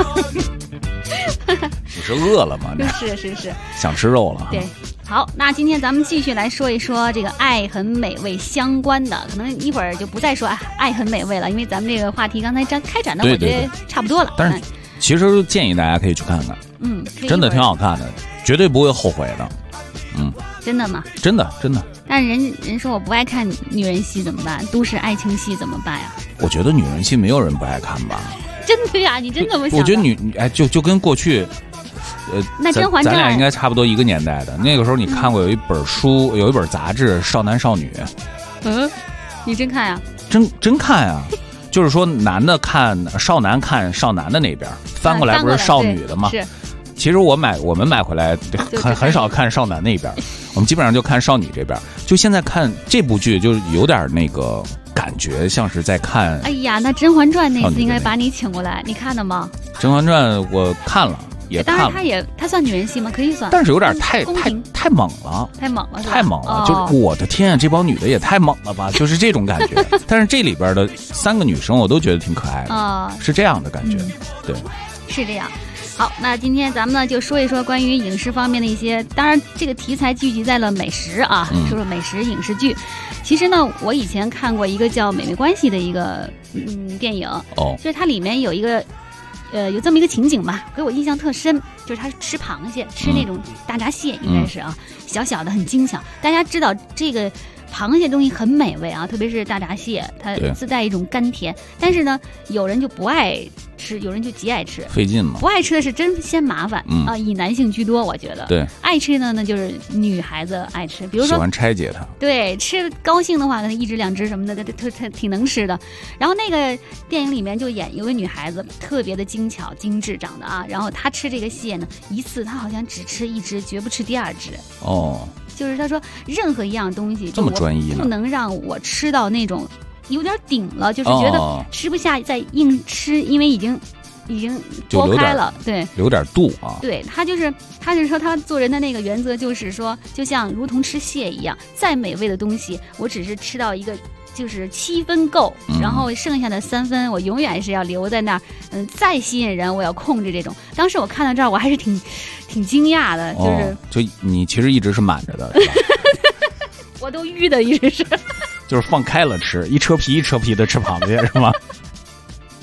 你是饿了吗？ 是， 想吃肉了。 对，好，那今天咱们继续来说一说这个爱很美味相关的，可能一会儿就不再说爱很美味了，因为咱们这个话题刚才开展的，我觉得差不多了。 但是其实建议大家可以去看看，真的挺好看的，绝对不会后悔的。 真的吗？ 真的。 但是人说我不爱看女人戏怎么办？都市爱情戏怎么办呀？ 我觉得女人戏没有人不爱看吧。 真的呀，你真的不想？ 我觉得就跟过去， 那甄嬛传咱俩应该差不多一个年代的。那个时候你看过有一本书，有一本杂志《少男少女》。 你真看呀？ 真看呀。就是说男的看少男看少男的那边，翻过来不是少女的吗？ 是。 其实我们买回来很少看少男那边，我们基本上就看少女这边。就现在看这部剧，就有点那个感觉，像是在看。哎呀，那《甄嬛传》那次应该把你请过来，你看了吗？ 《甄嬛传》我看了，也看了。 当然它算女人戏吗？可以算。 但是有点太猛了，太猛了！就是我的天啊，这帮女的也太猛了吧，就是这种感觉。但是这里边的3个女生我都觉得挺可爱的，是这样的感觉，对， 是这样。好，那今天咱们呢就说一说关于影视方面的一些，当然这个题材聚集在了美食啊，说说美食影视剧。其实呢，我以前看过一个叫《美味关系》的一个电影，就是它里面有一个有这么一个情景吧，给我印象特深，就是他吃螃蟹，吃那种大闸蟹，应该是啊，小小的很精巧。大家知道这个螃蟹东西很美味啊，特别是大闸蟹，它自带一种甘甜。但是呢，有人就不爱吃，有人就极爱吃， 费劲嘛。 不爱吃的是真嫌麻烦啊，以男性居多，我觉得。 对， 爱吃的呢就是女孩子爱吃，比如说喜欢拆解它。 对，吃高兴的话，可能1只2只什么的，它挺能吃的。然后那个电影里面就有个女孩子，特别的精巧精致长的啊，然后她吃这个蟹呢，一次她好像只吃1只，绝不吃第2只。就是他说任何一样东西， 这么专一呢， 不能让我吃到那种有点顶了，就是觉得吃不下再硬吃，因为已经剥开了，对， 留点度啊。 对，他是说他做人的那个原则就是说，就像如同吃蟹一样，再美味的东西，我只是吃到一个就是7分够，然后剩下的3分我永远是要留在那儿。再吸引人，我要控制这种。当时我看到这儿，我还是挺惊讶的， 就你其实一直是满着的，是吧？ 我都淤的，一直是。 就是放开了吃，一车皮一车皮的吃螃蟹是吗？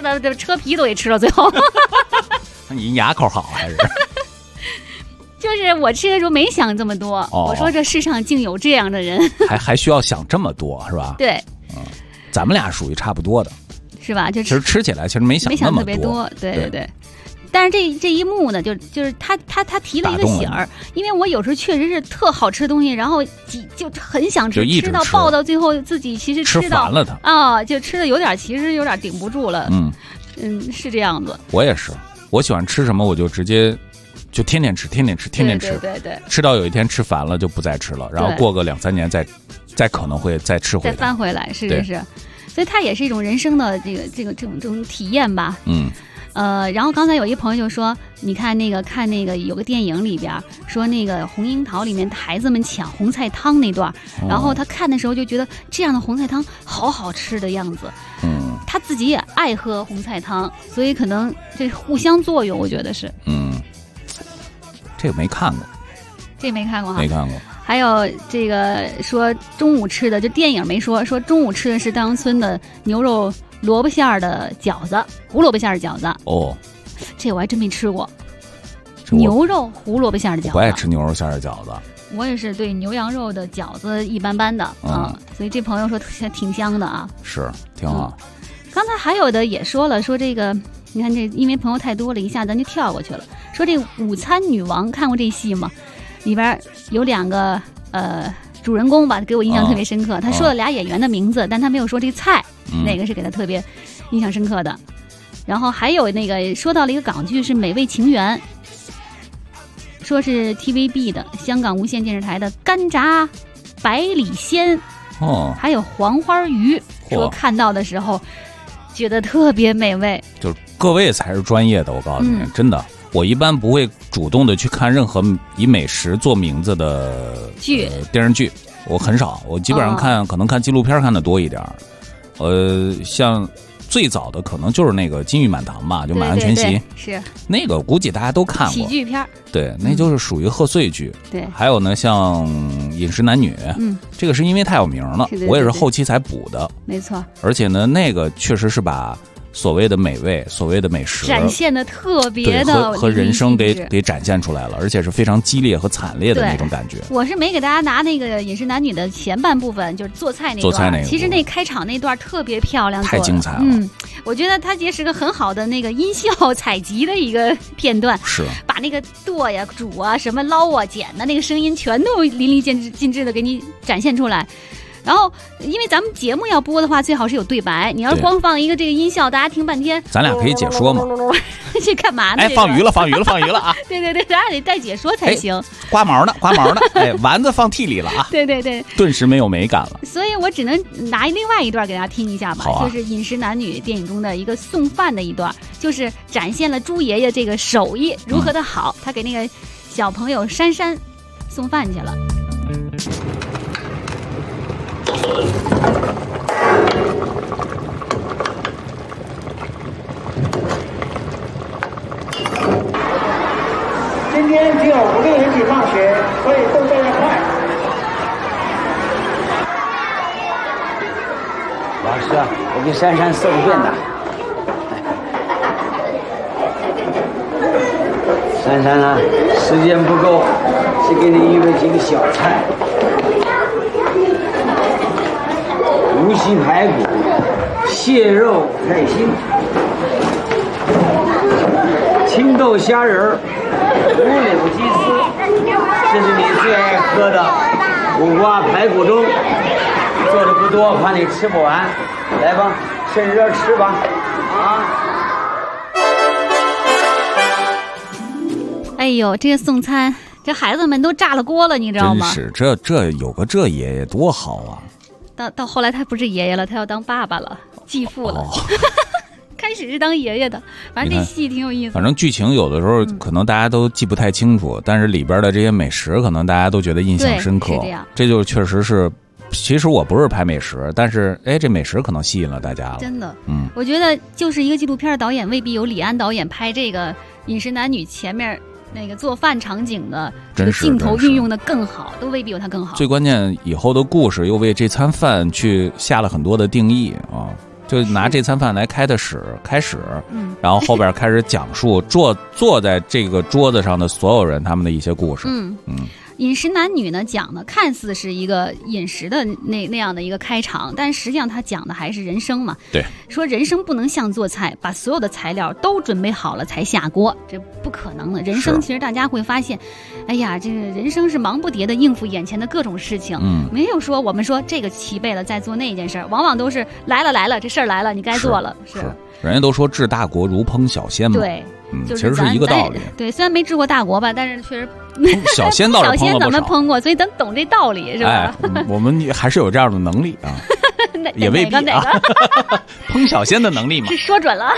把这车皮都给吃了，最后。 你牙口好还是？ 就是我吃的时候没想这么多，我说这世上竟有这样的人， 还需要想这么多是吧？ 对， 咱们俩属于差不多的， 是吧？就其实吃起来其实没想那么特别多，对。但是这一幕呢，就是他提了一个醒儿，因为我有时候确实是特好吃的东西，然后就很想吃，吃到爆到最后自己其实吃烦了他就吃的其实有点顶不住了，是这样子。 我也是，我喜欢吃什么我就直接就天天吃， 对， 吃到有一天吃烦了就不再吃了，然后过个2-3年再可能会再吃回来， 再翻回来，是，所以它也是一种人生的这种体验吧。然后刚才有一朋友就说，你看那个有个电影里边说那个红樱桃里面孩子们抢红菜汤那段，然后他看的时候就觉得这样的红菜汤好好吃的样子。他自己也爱喝红菜汤，所以可能这互相作用，我觉得是。 这个没看过。 这没看过哈。 没看过。 还有这个说中午吃的，就电影没说中午吃的是稻香村的牛肉萝卜馅儿的饺子，胡萝卜馅儿的饺子。这我还真没吃过。牛肉胡萝卜馅儿的饺子。 我不爱吃牛肉馅儿的饺子。 我也是对牛羊肉的饺子一般般的所以这朋友说挺香的啊。 是，挺好。 刚才还有的也说了，说这个你看这因为朋友太多了，一下咱就跳过去了。说这午餐女王看过这戏吗？里边有2个主人公吧，给我印象特别深刻。他说了俩演员的名字，但他没有说这菜哪个是给他特别印象深刻的。然后还有那个说到了一个港剧是《美味情缘》，说是 TVB 的香港无线电视台的干炸百里鲜还有黄花鱼，说看到的时候觉得特别美味。 就是各位才是专业的，我告诉你，真的。我一般不会主动的去看任何以美食做名字的电视剧，我很少，我基本上可能看纪录片看的多一点。像最早的可能就是那个《金玉满堂》吧，就《满汉全席》， 是那个估计大家都看过喜剧片， 对，那就是属于贺岁剧。 对， 还有呢，像《饮食男女》，这个是因为太有名了，我也是后期才补的， 没错。 而且呢，那个确实是把所谓的美味，所谓的美食展现的特别的和人生给展现出来了，而且是非常激烈和惨烈的那种感觉。 我是没给大家拿那个《饮食男女》的前半部分，就是做菜那段，其实那开场那段特别漂亮， 太精彩了。 我觉得它也是个很好的那个音效采集的一个片段， 是把那个剁呀、煮啊、什么捞啊、剪的那个声音全都淋漓尽致的给你展现出来。然后，因为咱们节目要播的话，最好是有对白。你要是光放一个这个音效，大家听半天， 咱俩可以解说嘛？ 这干嘛呢？ 哎，放鱼了啊！ 对，咱俩得带解说才行。 刮毛呢？哎，丸子放屉里了啊！ 对， 顿时没有美感了。 所以我只能拿另外一段给大家听一下吧，就是《饮食男女》电影中的一个送饭的一段，就是展现了朱爷爷这个手艺如何的好。他给那个小朋友珊珊送饭去了。 今天只有5个人一起放学，所以动作要快。 老师啊，我给珊珊送便当。珊珊啊，时间不够，只给你预备几个小菜：无锡排骨、蟹肉菜心、青豆虾仁、五柳鸡丝，这是你最爱喝的五花排骨粥。做的不多，怕你吃不完，来吧，趁热吃吧，啊！ 哎呦，这个送餐，这孩子们都炸了锅了，你知道吗？ 真是，这有个这爷爷多好啊！ 到后来他不是爷爷了，他要当爸爸了，继父了。开始是当爷爷的，反正这戏挺有意思。 反正剧情有的时候可能大家都记不太清楚，但是里边的这些美食可能大家都觉得印象深刻。这就确实是，其实我不是拍美食，但是这美食可能吸引了大家了。 真的，我觉得就是一个纪录片的导演未必有李安导演拍这个《饮食男女》前面那个做饭场景的这个镜头运用的更好，都未必有他更好。 最关键，以后的故事又为这餐饭去下了很多的定义啊。 就拿这餐饭来开始，然后后边开始讲述坐在这个桌子上的所有人他们的一些故事。 饮食男女呢讲的看似是一个饮食的那样的一个开场，但实际上他讲的还是人生嘛。 对， 说人生不能像做菜，把所有的材料都准备好了才下锅，这不可能的。人生其实大家会发现，哎呀，这个人生是忙不迭的应付眼前的各种事情，没有说我们说这个齐备了再做那件事儿，往往都是来了这事儿来了，你该做了。是人家都说治大国如烹小鲜嘛。 对。 其实是一个道理。 对，虽然没治过大国吧，但是确实小鲜倒是烹了不少。 小鲜咱们烹过，所以咱懂这道理，是吧？ 我们还是有这样的能力啊，也未必啊。烹小鲜的能力嘛， 是说准了。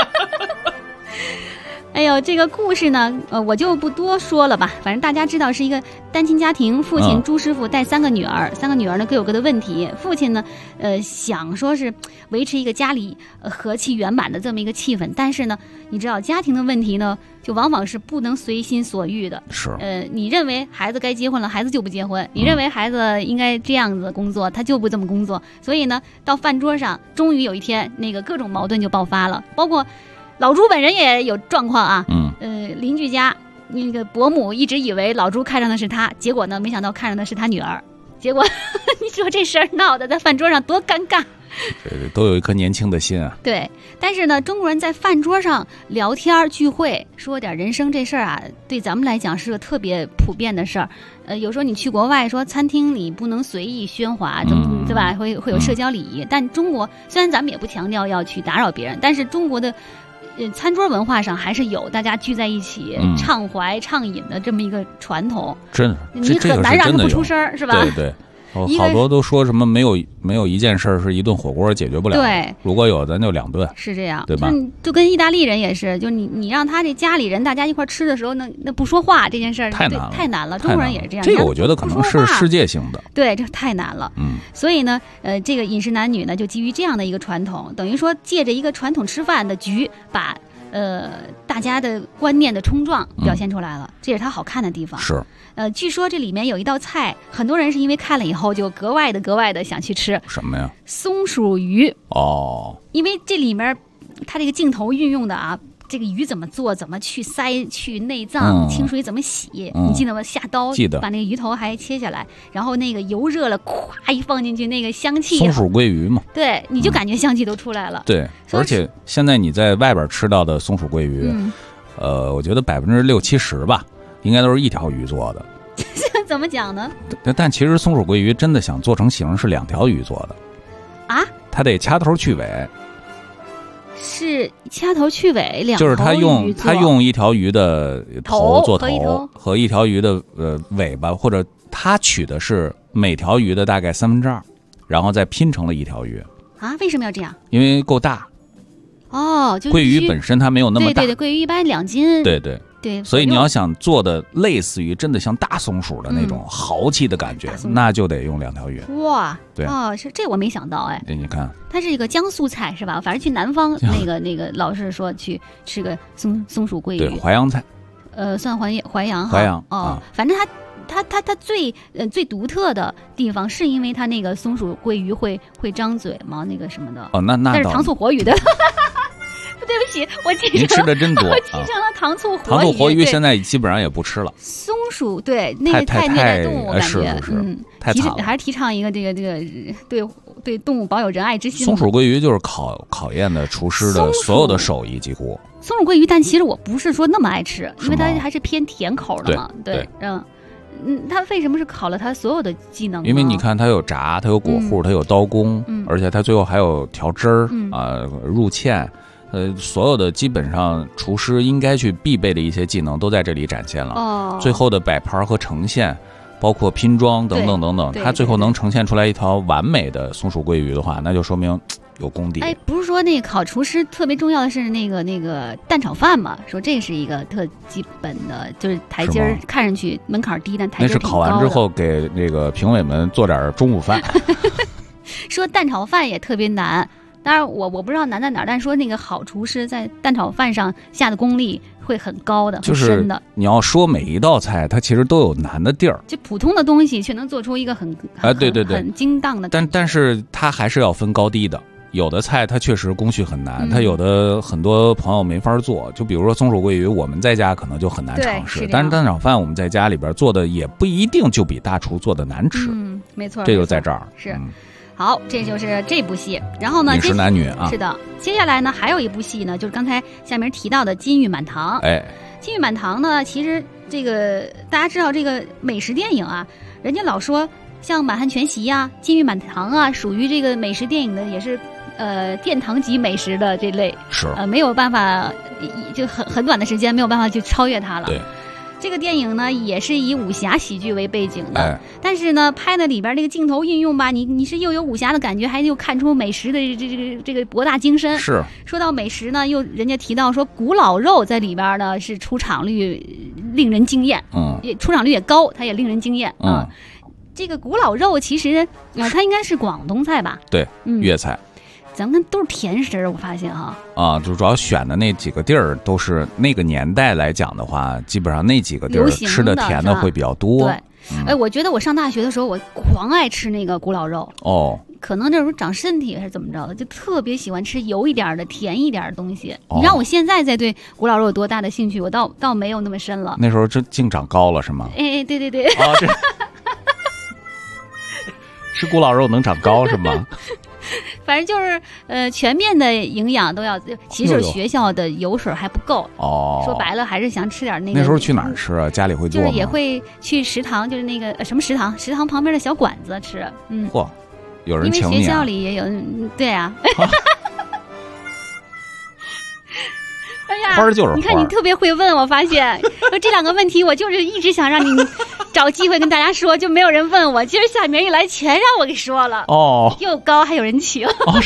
哎呦，这个故事呢，我就不多说了吧。反正大家知道是一个单亲家庭，父亲朱师傅带3个女儿，3个女儿呢各有各的问题。父亲呢，想说是维持一个家里和气圆满的这么一个气氛，但是呢，你知道家庭的问题呢，就往往是不能随心所欲的。 是， 你认为孩子该结婚了，孩子就不结婚；你认为孩子应该这样子工作，他就不这么工作。所以呢，到饭桌上，终于有一天，那个各种矛盾就爆发了，包括。老朱本人也有状况啊，邻居家那个伯母一直以为老朱看上的是他，结果呢，没想到看上的是他女儿，结果你说这事儿闹得在饭桌上多尴尬。 都有一颗年轻的心啊。 对，但是呢，中国人在饭桌上聊天聚会，说点人生这事儿啊，对咱们来讲是个特别普遍的事儿。有时候你去国外，说餐厅里不能随意喧哗，对吧？会有社交礼仪。但中国虽然咱们也不强调要去打扰别人，但是中国的餐桌文化上还是有大家聚在一起畅怀畅饮的这么一个传统。 真的， 你很难让他不出声，是吧？ 对对。好多都说什么没有一件事是一顿火锅解决不了。 对， 如果有咱就2顿。 是这样， 对吧？ 就跟意大利人也是，就你让他这家里人大家一块吃的时候，那不说话这件事太难了。中国人也是这样。 这个我觉得可能是世界性的。 对，这太难了。所以呢，这个饮食男女呢，就基于这样的一个传统，等于说借着一个传统吃饭的局，把大家的观念的冲撞表现出来了，这也是它好看的地方。 是。 据说这里面有一道菜，很多人是因为看了以后就格外的想去吃。 什么呀？ 松鼠鱼。 哦。 因为这里面它这个镜头运用的啊，这个鱼怎么做，怎么去鳃、去内脏，清水怎么洗，你记得吗？下刀， 记得。 把那个鱼头还切下来，然后那个油热了，咵一放进去，那个香气。 松鼠桂鱼嘛。 对，你就感觉香气都出来了。 对，而且现在你在外边吃到的松鼠桂鱼，我觉得60%-70%吧，应该都是一条鱼做的。 怎么讲呢？ 但其实松鼠桂鱼真的想做成型是2条鱼做的啊， 它得掐头去尾。 是掐头去尾2头鱼做， 就是他用一条鱼的头做头和一条鱼的尾巴，或者他取的是每条鱼的大概2/3，然后再拼成了一条鱼。 啊？为什么要这样？ 因为够大。 哦，就桂鱼本身它没有那么大。 对，桂鱼一般2斤。 对，所以你要想做的类似于真的像大松鼠的那种豪气的感觉，那就得用2条鱼。 哇， 对是这我没想到哎。 对，你看， 它是一个江苏菜是吧？反正去南方那个老是说去吃个松鼠桂鱼。 对，淮扬菜。 算淮扬。 淮扬哦，反正它最独特的地方是因为它那个松鼠桂鱼会张嘴吗？那个什么的。 哦，那是糖醋活鱼的。对不起，我记成了。 您吃的真多。 我记成了糖醋活鱼。 糖醋活鱼现在基本上也不吃了。 松鼠对那个太虐待动物，感觉太惨了。 还是提倡一个这个对动物保有仁爱之心。 松鼠桂鱼就是考验的厨师的所有的手艺，几乎。 松鼠桂鱼，但其实我不是说那么爱吃，因为它还是偏甜口的嘛。对，它为什么是考了它所有的技能呢？ 因为你看，它有炸，它有裹糊，它有刀工，而且它最后还有调汁儿入芡。所有的基本上厨师应该去必备的一些技能都在这里展现了。最后的摆盘和呈现，包括拼装等等等等，它最后能呈现出来一条完美的松鼠桂鱼的话，那就说明有功底。 哎，不是说那个考厨师特别重要的是那个蛋炒饭嘛？说这是一个特基本的，就是台阶儿看上去门槛低，但台阶挺高的。 那是考完之后给那个评委们做点中午饭。 说蛋炒饭也特别难。当然我不知道难在哪儿，但是说那个好厨师在蛋炒饭上下的功力会很高的，很深的。 你要说每一道菜，它其实都有难的地儿。 就普通的东西，却能做出一个很精当的。 但是它还是要分高低的。 有的菜它确实工序很难，它有的很多朋友没法做，就比如说松鼠桂鱼，我们在家可能就很难尝试，但是蛋炒饭我们在家里边做的也不一定就比大厨做的难吃。 没错， 这就在这儿。 是。好，这就是这部戏。然后呢， 饮食男女啊， 是的。接下来呢，还有一部戏呢，就是刚才夏明提到的《金玉满堂》。金玉满堂呢，其实这个大家知道，这个美食电影啊，人家老说像《满汉全席》啊、《金玉满堂》啊，属于这个美食电影的，也是殿堂级美食的这类。 是。 没有办法，就很短的时间没有办法去超越它了。 对。 这个电影呢，也是以武侠喜剧为背景的，但是呢，拍的里边这个镜头运用吧，你是又有武侠的感觉，还又看出美食的这个博大精深。 是。 说到美食呢，又人家提到说古老肉在里边呢是出场率令人惊艳，也出场率也高，它也令人惊艳啊。这个古老肉其实它应该是广东菜吧？ 对，粤菜。 咱们都是甜食，我发现哈。 就主要选的那几个地儿都是那个年代来讲的话，基本上那几个地儿吃的甜的会比较多。 对，我觉得我上大学的时候，我狂爱吃那个古老肉。可能这时候长身体还是怎么着的，就特别喜欢吃油一点的、甜一点的东西。你让我现在再对古老肉有多大的兴趣，我倒没有那么深了。 那时候这净长高了是吗？ 对。 吃古老肉能长高是吗？ 反正就是全面的营养都要，其实学校的油水还不够说白了还是想吃点那个。 那时候去哪儿吃啊？家里会做吗？ 就是也会去食堂，就是那个什么食堂旁边的小馆子吃。 嚯，有人请你啊？ 因为学校里也有，对啊。哎呀， 花就是花， 你看你特别会问，我发现这两个问题，我就是一直想让你找机会跟大家说，就没有人问我。今儿夏明一来，全让我给说了。又高还有人请，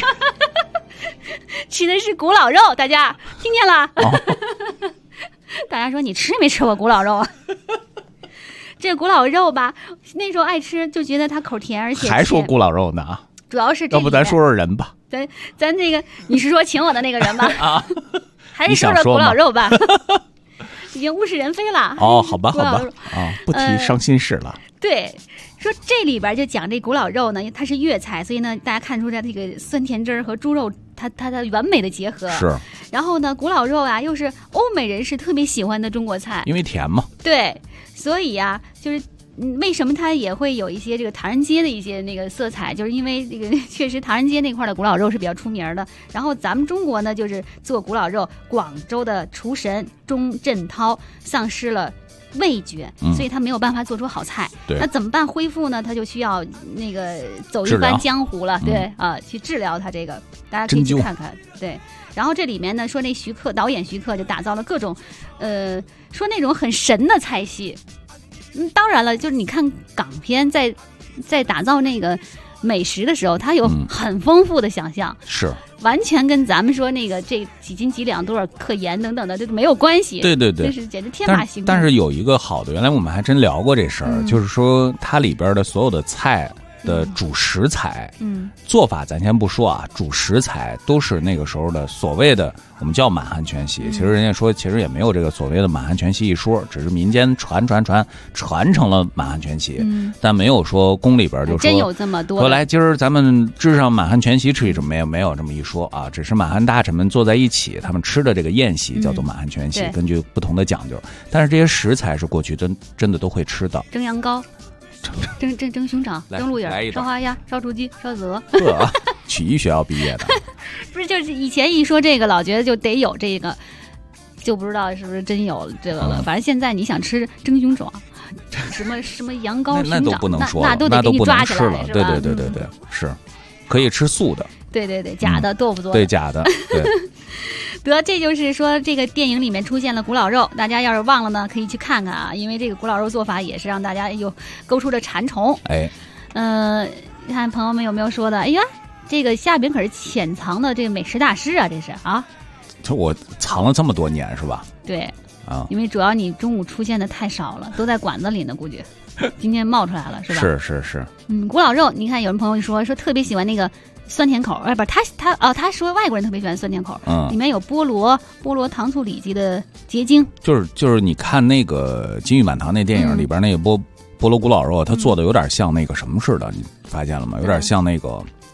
吃的是古老肉，大家听见了？大家说你吃没吃过古老肉啊？这古老肉吧，那时候爱吃，就觉得它口甜，而且还说古老肉呢啊？ 主要是要不咱说说人吧？ 咱这个，你是说请我的那个人吧？ 啊。 还是说古老肉吧，已经物是人非了。 好吧不提伤心事了。 对，说这里边就讲这古老肉呢，它是粤菜，所以呢，大家看出它这个酸甜汁儿和猪肉它的完美的结合。 是。 然后呢，古老肉啊，又是欧美人士特别喜欢的中国菜， 因为甜嘛。 对，所以啊，就是。为什么它也会有一些这个唐人街的一些那个色彩？就是因为这个确实唐人街那块的古老肉是比较出名的。然后咱们中国呢，就是做古老肉，广州的厨神钟镇涛丧失了味觉，所以他没有办法做出好菜。那怎么办恢复呢？他就需要那个走一番江湖了，去治疗他这个，大家可以去看看。对，然后这里面呢说那导演徐克就打造了各种，说那种很神的菜系。当然了，就是你看港片在打造那个美食的时候，它有很丰富的想象， 是完全跟咱们说那个这几斤几两多少克盐等等的就没有关系。 对， 这是简直天马行空。 但是有一个好的，原来我们还真聊过这事儿，就是说它里边的所有的菜的主食材，做法咱先不说啊，主食材都是那个时候的所谓的我们叫满汉全席，其实人家说其实也没有这个所谓的满汉全席一说，只是民间传成了满汉全席，但没有说宫里边就说真有这么多。 说来今儿咱们支上满汉全席吃一吃，没有这么一说啊，只是满汉大臣们坐在一起，他们吃的这个宴席叫做满汉全席，根据不同的讲究，但是这些食材是过去真的都会吃的， 蒸羊羔。蒸熊掌，蒸鹿眼，烧花鸭，烧雏鸡，烧子鹅。 曲艺学校毕业的， 不是就是以前一说这个，老觉得就得有这个，就不知道是不是真有这个了。反正现在你想吃蒸熊掌，什么羊羔、 那都不能说， 那都得给你抓起来了。对，是可以吃素的。 对，假的豆腐做的。 对，假的。对。 得，这就是说这个电影里面出现了古老肉，大家要是忘了呢，可以去看看啊，因为这个古老肉做法也是让大家又勾出了馋虫。看朋友们有没有说的？哎呀，这个夏饼可是潜藏的这个美食大师啊，这是啊。 就我藏了这么多年是吧？ 对啊，因为主要你中午出现的太少了，都在馆子里呢，估计今天冒出来了是吧？ 是。 古老肉，你看有人朋友说特别喜欢那个。酸甜口，不是他说外国人特别喜欢酸甜口，里面有菠萝糖醋里脊的结晶， 就是你看那个《金玉满堂》那电影里边那个菠萝古老肉，它做的有点像那个什么似的，你发现了吗？有点像那个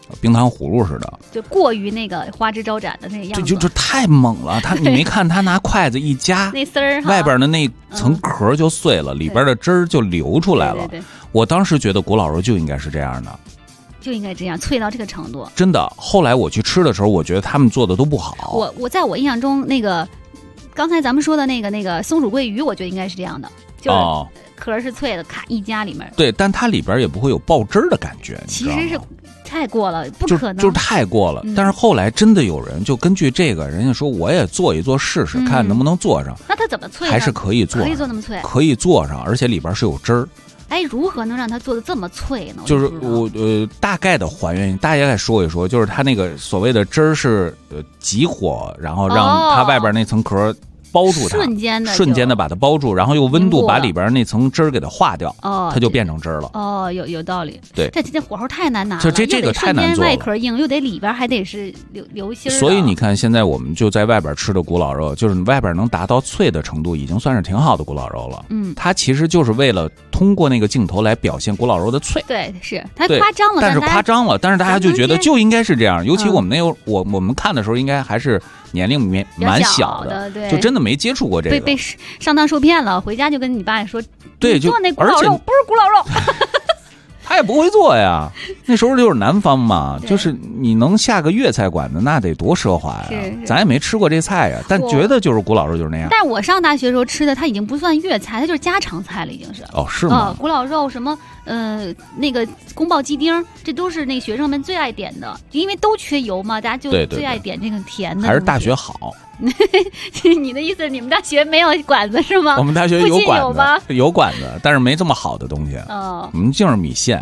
冰糖葫芦似的， 就过于那个花枝招展的那个样子， 就太猛了。你没看他拿筷子一夹， 那丝儿外边的那层壳就碎了，里边的汁儿就流出来了。 对， 我当时觉得古老肉就应该是这样的， 就应该这样脆到这个程度。 真的，后来我去吃的时候，我觉得他们做的都不好。 我在我印象中，那个刚才咱们说的那个松鼠桂鱼，我觉得应该是这样的，就是壳是脆的，咔一夹里面。 对，但它里边也不会有爆汁儿的感觉。 其实是太过了，不可能， 就是太过了。但是后来真的有人就根据这个，人家说我也做一做试试，看能不能做上。 那它怎么脆？ 还是可以做， 可以做那么脆， 可以做上，而且里边是有汁儿。 哎，如何能让它做的这么脆呢？ 就是我大概的还原，大概说一说，就是它那个所谓的汁儿是急火，然后让它外边那层壳包住它，瞬间的把它包住，然后用温度把里边那层汁儿给它化掉，它就变成汁儿了。 哦，有道理。 对， 这火候太难拿了， 这个太难做了。 外壳硬，又得里边还得是流心。 所以你看，现在我们就在外边吃的古老肉，就是外边能达到脆的程度，已经算是挺好的古老肉了。它其实就是为了通过那个镜头来表现古老肉的脆。 对，是它夸张了， 但是夸张了，但是大家就觉得就应该是这样。尤其我们我们看的时候，应该还是年龄蛮小的， 对， 就真的没接触过这个， 被上当受骗了，回家就跟你爸说， 对， 做那古老肉不是古老肉。 他也不会做呀，那时候就是南方嘛，就是你能下个粤菜馆子，那得多奢华呀！咱也没吃过这菜呀，但觉得就是古老肉就是那样。 但是我上大学的时候吃的，它已经不算粤菜，它就是家常菜了，已经是。 哦，是吗？ 古老肉什么那个宫保鸡丁，这都是那学生们最爱点的，因为都缺油嘛，大家就最爱点这个甜的。 还是大学好。 你的意思，你们大学没有馆子是吗？ 我们大学有馆子，有馆子，但是没这么好的东西。我们就是米线。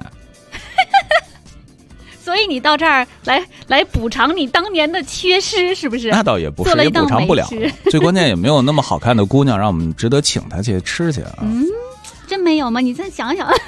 所以你到这儿来补偿你当年的缺失，是不是？ 那倒也不是，也补偿不了。最关键也没有那么好看的姑娘，让我们值得请她去吃去啊。 真没有吗？你再想想。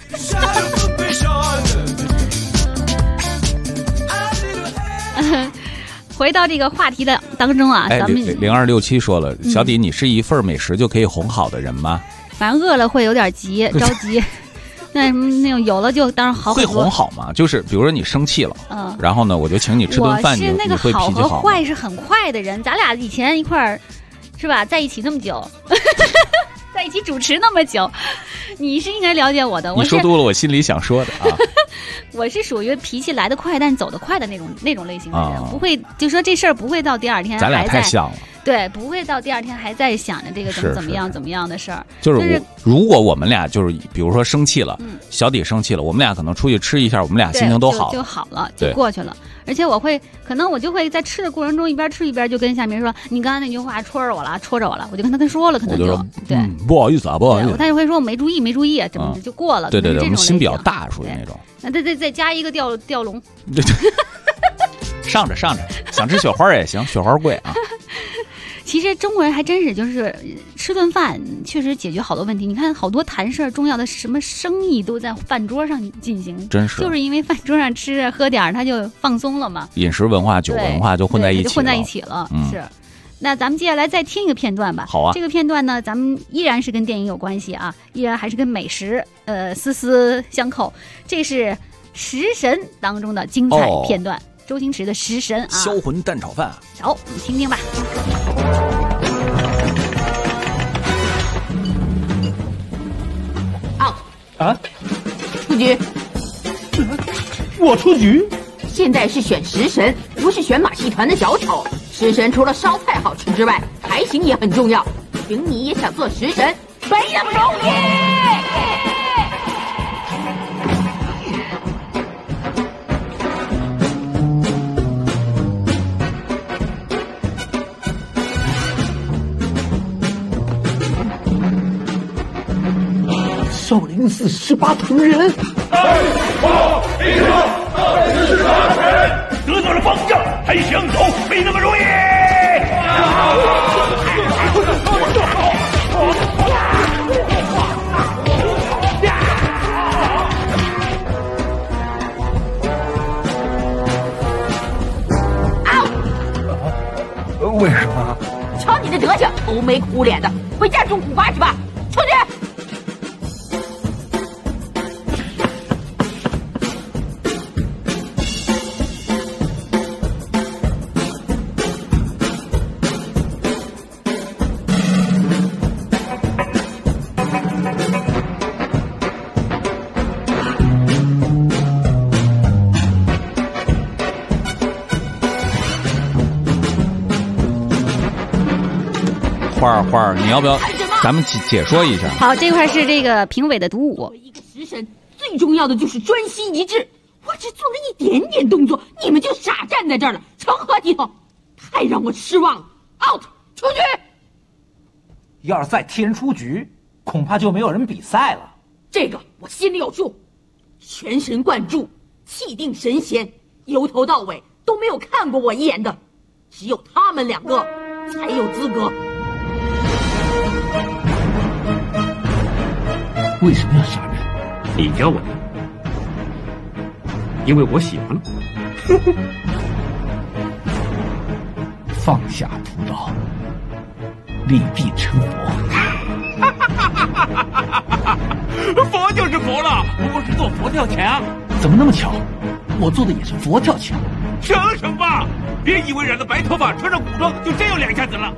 回到这个话题的当中啊，咱们 0267说了，小迪，你是一份美食就可以哄好的人吗？ 反正饿了会有点急，着急。那种有了就当然好很多。 会哄好吗？就是比如说你生气了，然后呢，我就请你吃顿饭， 你那个好和坏是很快的人，咱俩以前一块儿是吧，在一起那么久。在一起主持那么久，你是应该了解我的。 你说多了我心里想说的啊。 我是属于脾气来得快但是走得快的那种类型的人，不会就说这事儿不会到第二天还在。 咱俩太像了。 对，不会到第二天还在想着这个怎么样的事儿。 就是如果我们俩就是比如说生气了，小底生气了，我们俩可能出去吃一下，我们俩心情都好， 就好了，就过去了。而且我就会在吃的过程中一边吃一边就跟夏明说：“你刚才那句话戳着我了。”我就跟他说了，可能就对， 不好意思啊，不好意思。 他就会说我没注意，怎么就过了？ 对，我们心比较大，属于那种。 那再加一个吊龙， 对，上着，想吃雪花也行，雪花贵啊。 其实中国人还真是就是吃顿饭确实解决好多问题。你看好多谈事儿重要的什么生意都在饭桌上进行， 真是就是因为饭桌上吃喝点他就放松了嘛。 饮食文化、酒文化就混在一起了。 是。那咱们接下来再听一个片段吧。 好啊。 这个片段呢，咱们依然是跟电影有关系啊，依然还是跟美食丝丝相扣。这是《食神》当中的精彩片段。周星驰的《食神》啊， 销魂蛋炒饭。 好，我们听听吧。 出局。 我出局？ 现在是选食神，不是选马戏团的小丑。食神除了烧菜好吃之外，台型也很重要。凭你也想做食神，没那么容易。 少林寺18铜人， 得到了方向，还想走，没那么容易。 为什么？ 瞧你的德行，愁眉苦脸的，回家种苦瓜去吧。出去。 花儿，你要不要咱们解说一下？ 好，这块是这个评委的独舞。 一个食神最重要的就是专心一致，我只做了一点点动作，你们就傻站在这儿了，成何体统？太让我失望了 ，out 出局。 要是再踢人出局，恐怕就没有人比赛了。 这个我心里有数，全神贯注，气定神闲，由头到尾都没有看过我一眼的，只有他们2个才有资格。 为什么要杀人？ 你要问，因为我喜欢了。 放下屠刀，立地成佛。 佛就是佛了，不过是做佛跳墙。 怎么那么巧？我做的也是佛跳墙。 省省吧，别以为染了白头发，穿上古装就真有2下子了。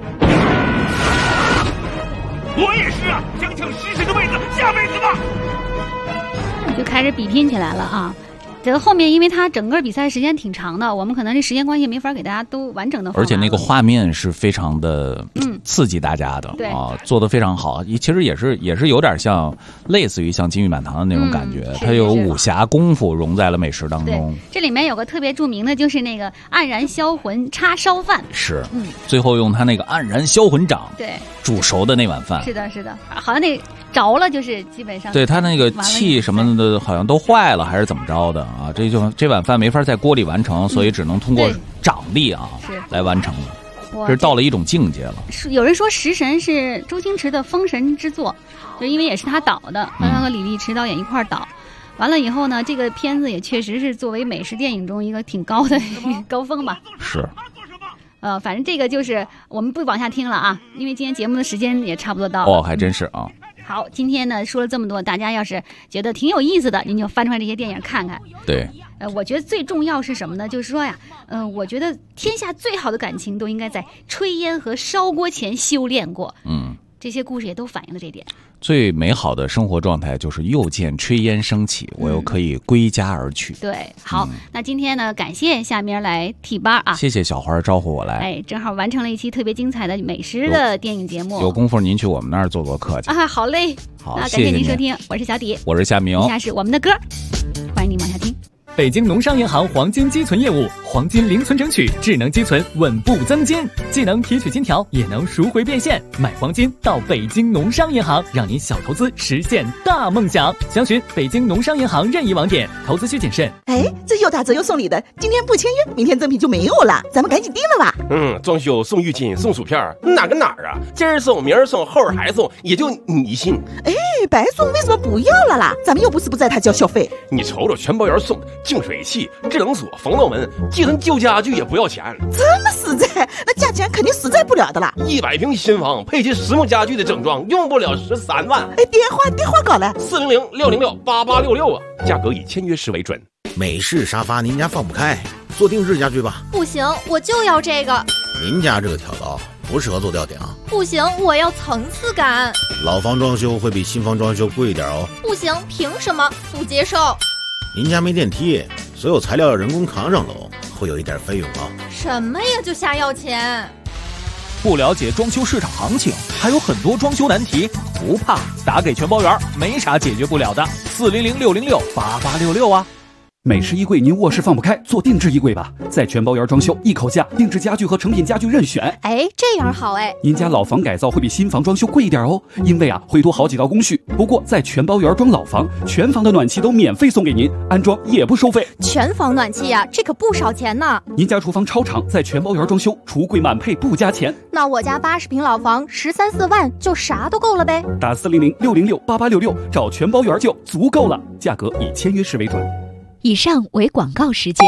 我也是啊，想抢食神的位子，下辈子吧。 就开始比拼起来了啊！这个后面，因为它整个比赛时间挺长的，我们可能这时间关系没法给大家都完整的。 而且那个画面是非常的刺激大家的， 对啊，做得非常好。其实也是有点像类似于像金玉满堂的那种感觉，它有武侠功夫融在了美食当中。 这里面有个特别著名的，就是那个黯然销魂叉烧饭。 是，最后用他那个黯然销魂掌煮熟的那碗饭。 是的，好像那着了，就是基本上对他那个气什么的，好像都坏了，还是怎么着的啊？这碗饭没法在锅里完成，所以只能通过掌力啊来完成了。这是到了一种境界了。 有人说《食神》是周星驰的封神之作，就因为也是他导的，和他和李立池导演一块导。完了以后呢，这个片子也确实是作为美食电影中一个挺高的高峰吧。 是。 反正这个就是我们不往下听了啊，因为今天节目的时间也差不多到了。 还真是啊。 好，今天呢说了这么多，大家要是觉得挺有意思的，您就翻出来这些电影看看。 对。 我觉得最重要是什么呢？就是说呀，我觉得天下最好的感情都应该在炊烟和烧锅前修炼过。这些故事也都反映了这点。 最美好的生活状态就是又见炊烟升起，我又可以归家而去。 对，好，那今天呢，感谢夏明来替班啊， 谢谢小花招呼我来， 正好完成了一期特别精彩的美食的电影节目。 有功夫您去我们那儿做客去啊，好嘞， 好， 那感谢您收听，我是小迪， 我是夏明， 以下是我们的歌，欢迎您往下听。 北京农商银行黄金积存业务，黄金零存整取，智能积存，稳步增金，既能提取金条，也能赎回变现。买黄金到北京农商银行，让您小投资实现大梦想。详询北京农商银行任意网点，投资需谨慎。 这又打折又送礼的，今天不签约，明天赠品就没有了，咱们赶紧订了吧。 装修送浴巾送薯片，哪跟哪儿啊？今儿送明儿送后儿还送，也就你信。 白送为什么不要了啦？咱们又不是不在他交小费。 你瞅瞅全包园送的净水器、制冷锁、防盗门，寄存旧家具也不要钱， 这么实在，那价钱肯定实在不了的啦。 100平新房配齐实木家具的整装，用不了13万。 电话搞来 400-606-8866啊，价格以签约时为准。 美式沙发您家放不开，做定制家具吧。 不行，我就要这个。 您家这个挑高不适合做吊顶。 不行，我要层次感。 老房装修会比新房装修贵一点哦。 不行，凭什么？不接受。 您家没电梯，所有材料要人工扛上楼，会有一点费用啊。 什么呀，就瞎要钱？ 不了解装修市场行情，还有很多装修难题，不怕，打给全包园，没啥解决不了的。400-606-8866啊。 美式衣柜您卧室放不开，做定制衣柜吧，在全包园装修一口价，定制家具和成品家具任选。 这样好您家老房改造会比新房装修贵一点哦，因为会多好几道工序。不过在全包园装老房，全房的暖气都免费送给您，安装也不收费。 全房暖气呀，这可不少钱呢。 您家厨房超长，在全包园装修，橱柜满配不加钱。 那我家80平老房13-14万就啥都够了呗。 打400-606-8866找全包园就足够了，价格以签约时为准。 以上为广告时间。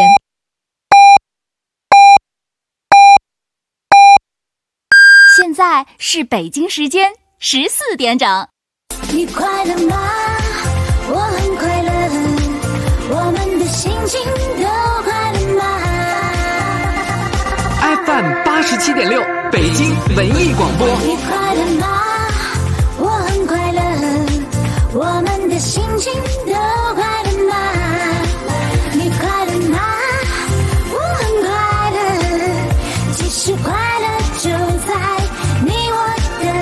现在是北京时间14点整。 你快乐吗？我很快乐，我们的心情都快乐吗 ？FM 87.6，北京文艺广播。 你快乐吗？我很快乐，我们的心情都快乐吗？你快乐吗？我很快乐，其实快乐就在你我的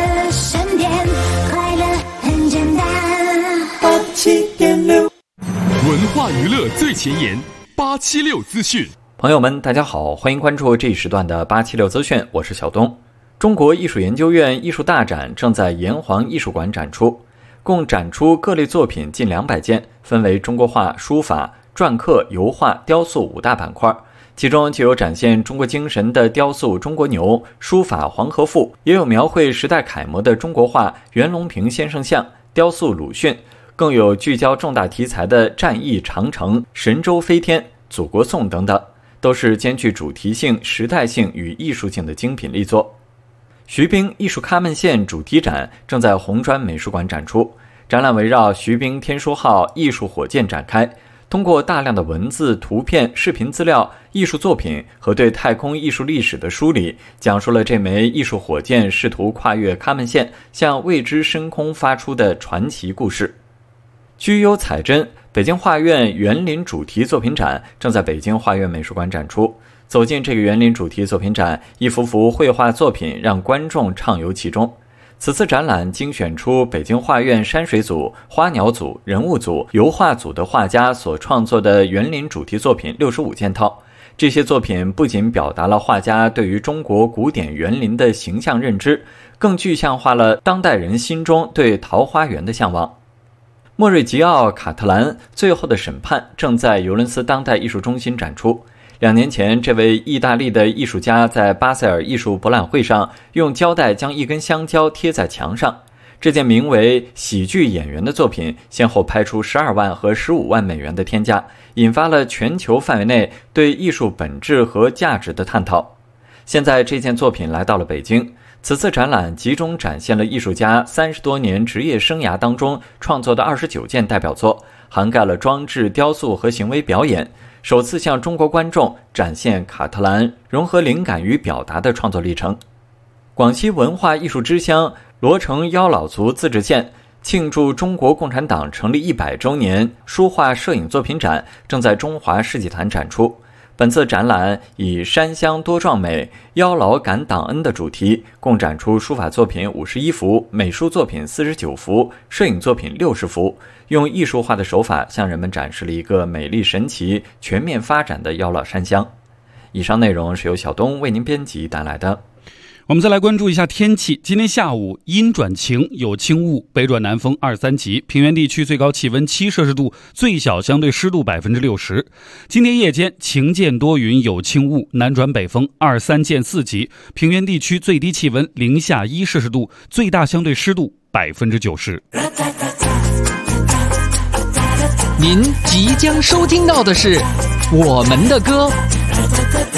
107.6，文化娱乐最前沿，876资讯。 朋友们，大家好，欢迎关注这一时段的876资讯，我是小东。中国艺术研究院艺术大展正在炎黄艺术馆展出，共展出各类作品近200件，分为中国画、书法、篆刻、油画、雕塑5大板块。其中就有展现中国精神的雕塑《中国牛》，书法《黄河赋》，也有描绘时代楷模的中国画《袁隆平先生像》，雕塑鲁迅，更有聚焦重大题材的战役长城、神舟飞天、祖国颂等等，都是兼具主题性、时代性与艺术性的精品力作。徐冰艺术喀门县主题展正在红砖美术馆展出，展览围绕徐冰天书号艺术火箭展开，通过大量的文字、图片、视频资料、艺术作品和对太空艺术历史的梳理，讲述了这枚艺术火箭试图跨越喀门县，向未知深空发出的传奇故事。居优彩珍北京画院园林主题作品展正在北京画院美术馆展出。走进这个园林主题作品展，一幅幅绘画作品让观众畅游其中。此次展览精选出北京画院山水组、花鸟组、人物组、油画组的画家所创作的园林主题作品65件套。这些作品不仅表达了画家对于中国古典园林的形象认知，更具象化了当代人心中对桃花源的向往。莫瑞吉奥·卡特兰最后的审判正在尤伦斯当代艺术中心展出。2年前，这位意大利的艺术家在巴塞尔艺术博览会上用胶带将一根香蕉贴在墙上。这件名为《喜剧演员》的作品先后拍出12万和15万美元的天价，引发了全球范围内对艺术本质和价值的探讨。现在这件作品来到了北京，此次展览集中展现了艺术家30多年职业生涯当中创作的29件代表作，涵盖了装置、雕塑和行为表演，首次向中国观众展现卡特兰融合灵感与表达的创作历程。广西文化艺术之乡罗城妖老族自治县庆祝中国共产党成立100周年书画摄影作品展正在中华世纪坛展出。本次展览以山乡多壮美，妖老感党恩的主题，共展出书法作品51幅，美术作品49幅，摄影作品60幅，用艺术化的手法向人们展示了一个美丽神奇、全面发展的妖老山乡。以上内容是由小东为您编辑带来的。 我们再来关注一下天气。今天下午阴转晴，有轻雾，北转南风2、3级，平原地区最高气温7摄氏度，最小相对湿度60%。今天夜间晴间多云，有轻雾，南转北风2、3见4级，平原地区最低气温零下1摄氏度，最大相对湿度90%。 您即将收听到的是我们的歌。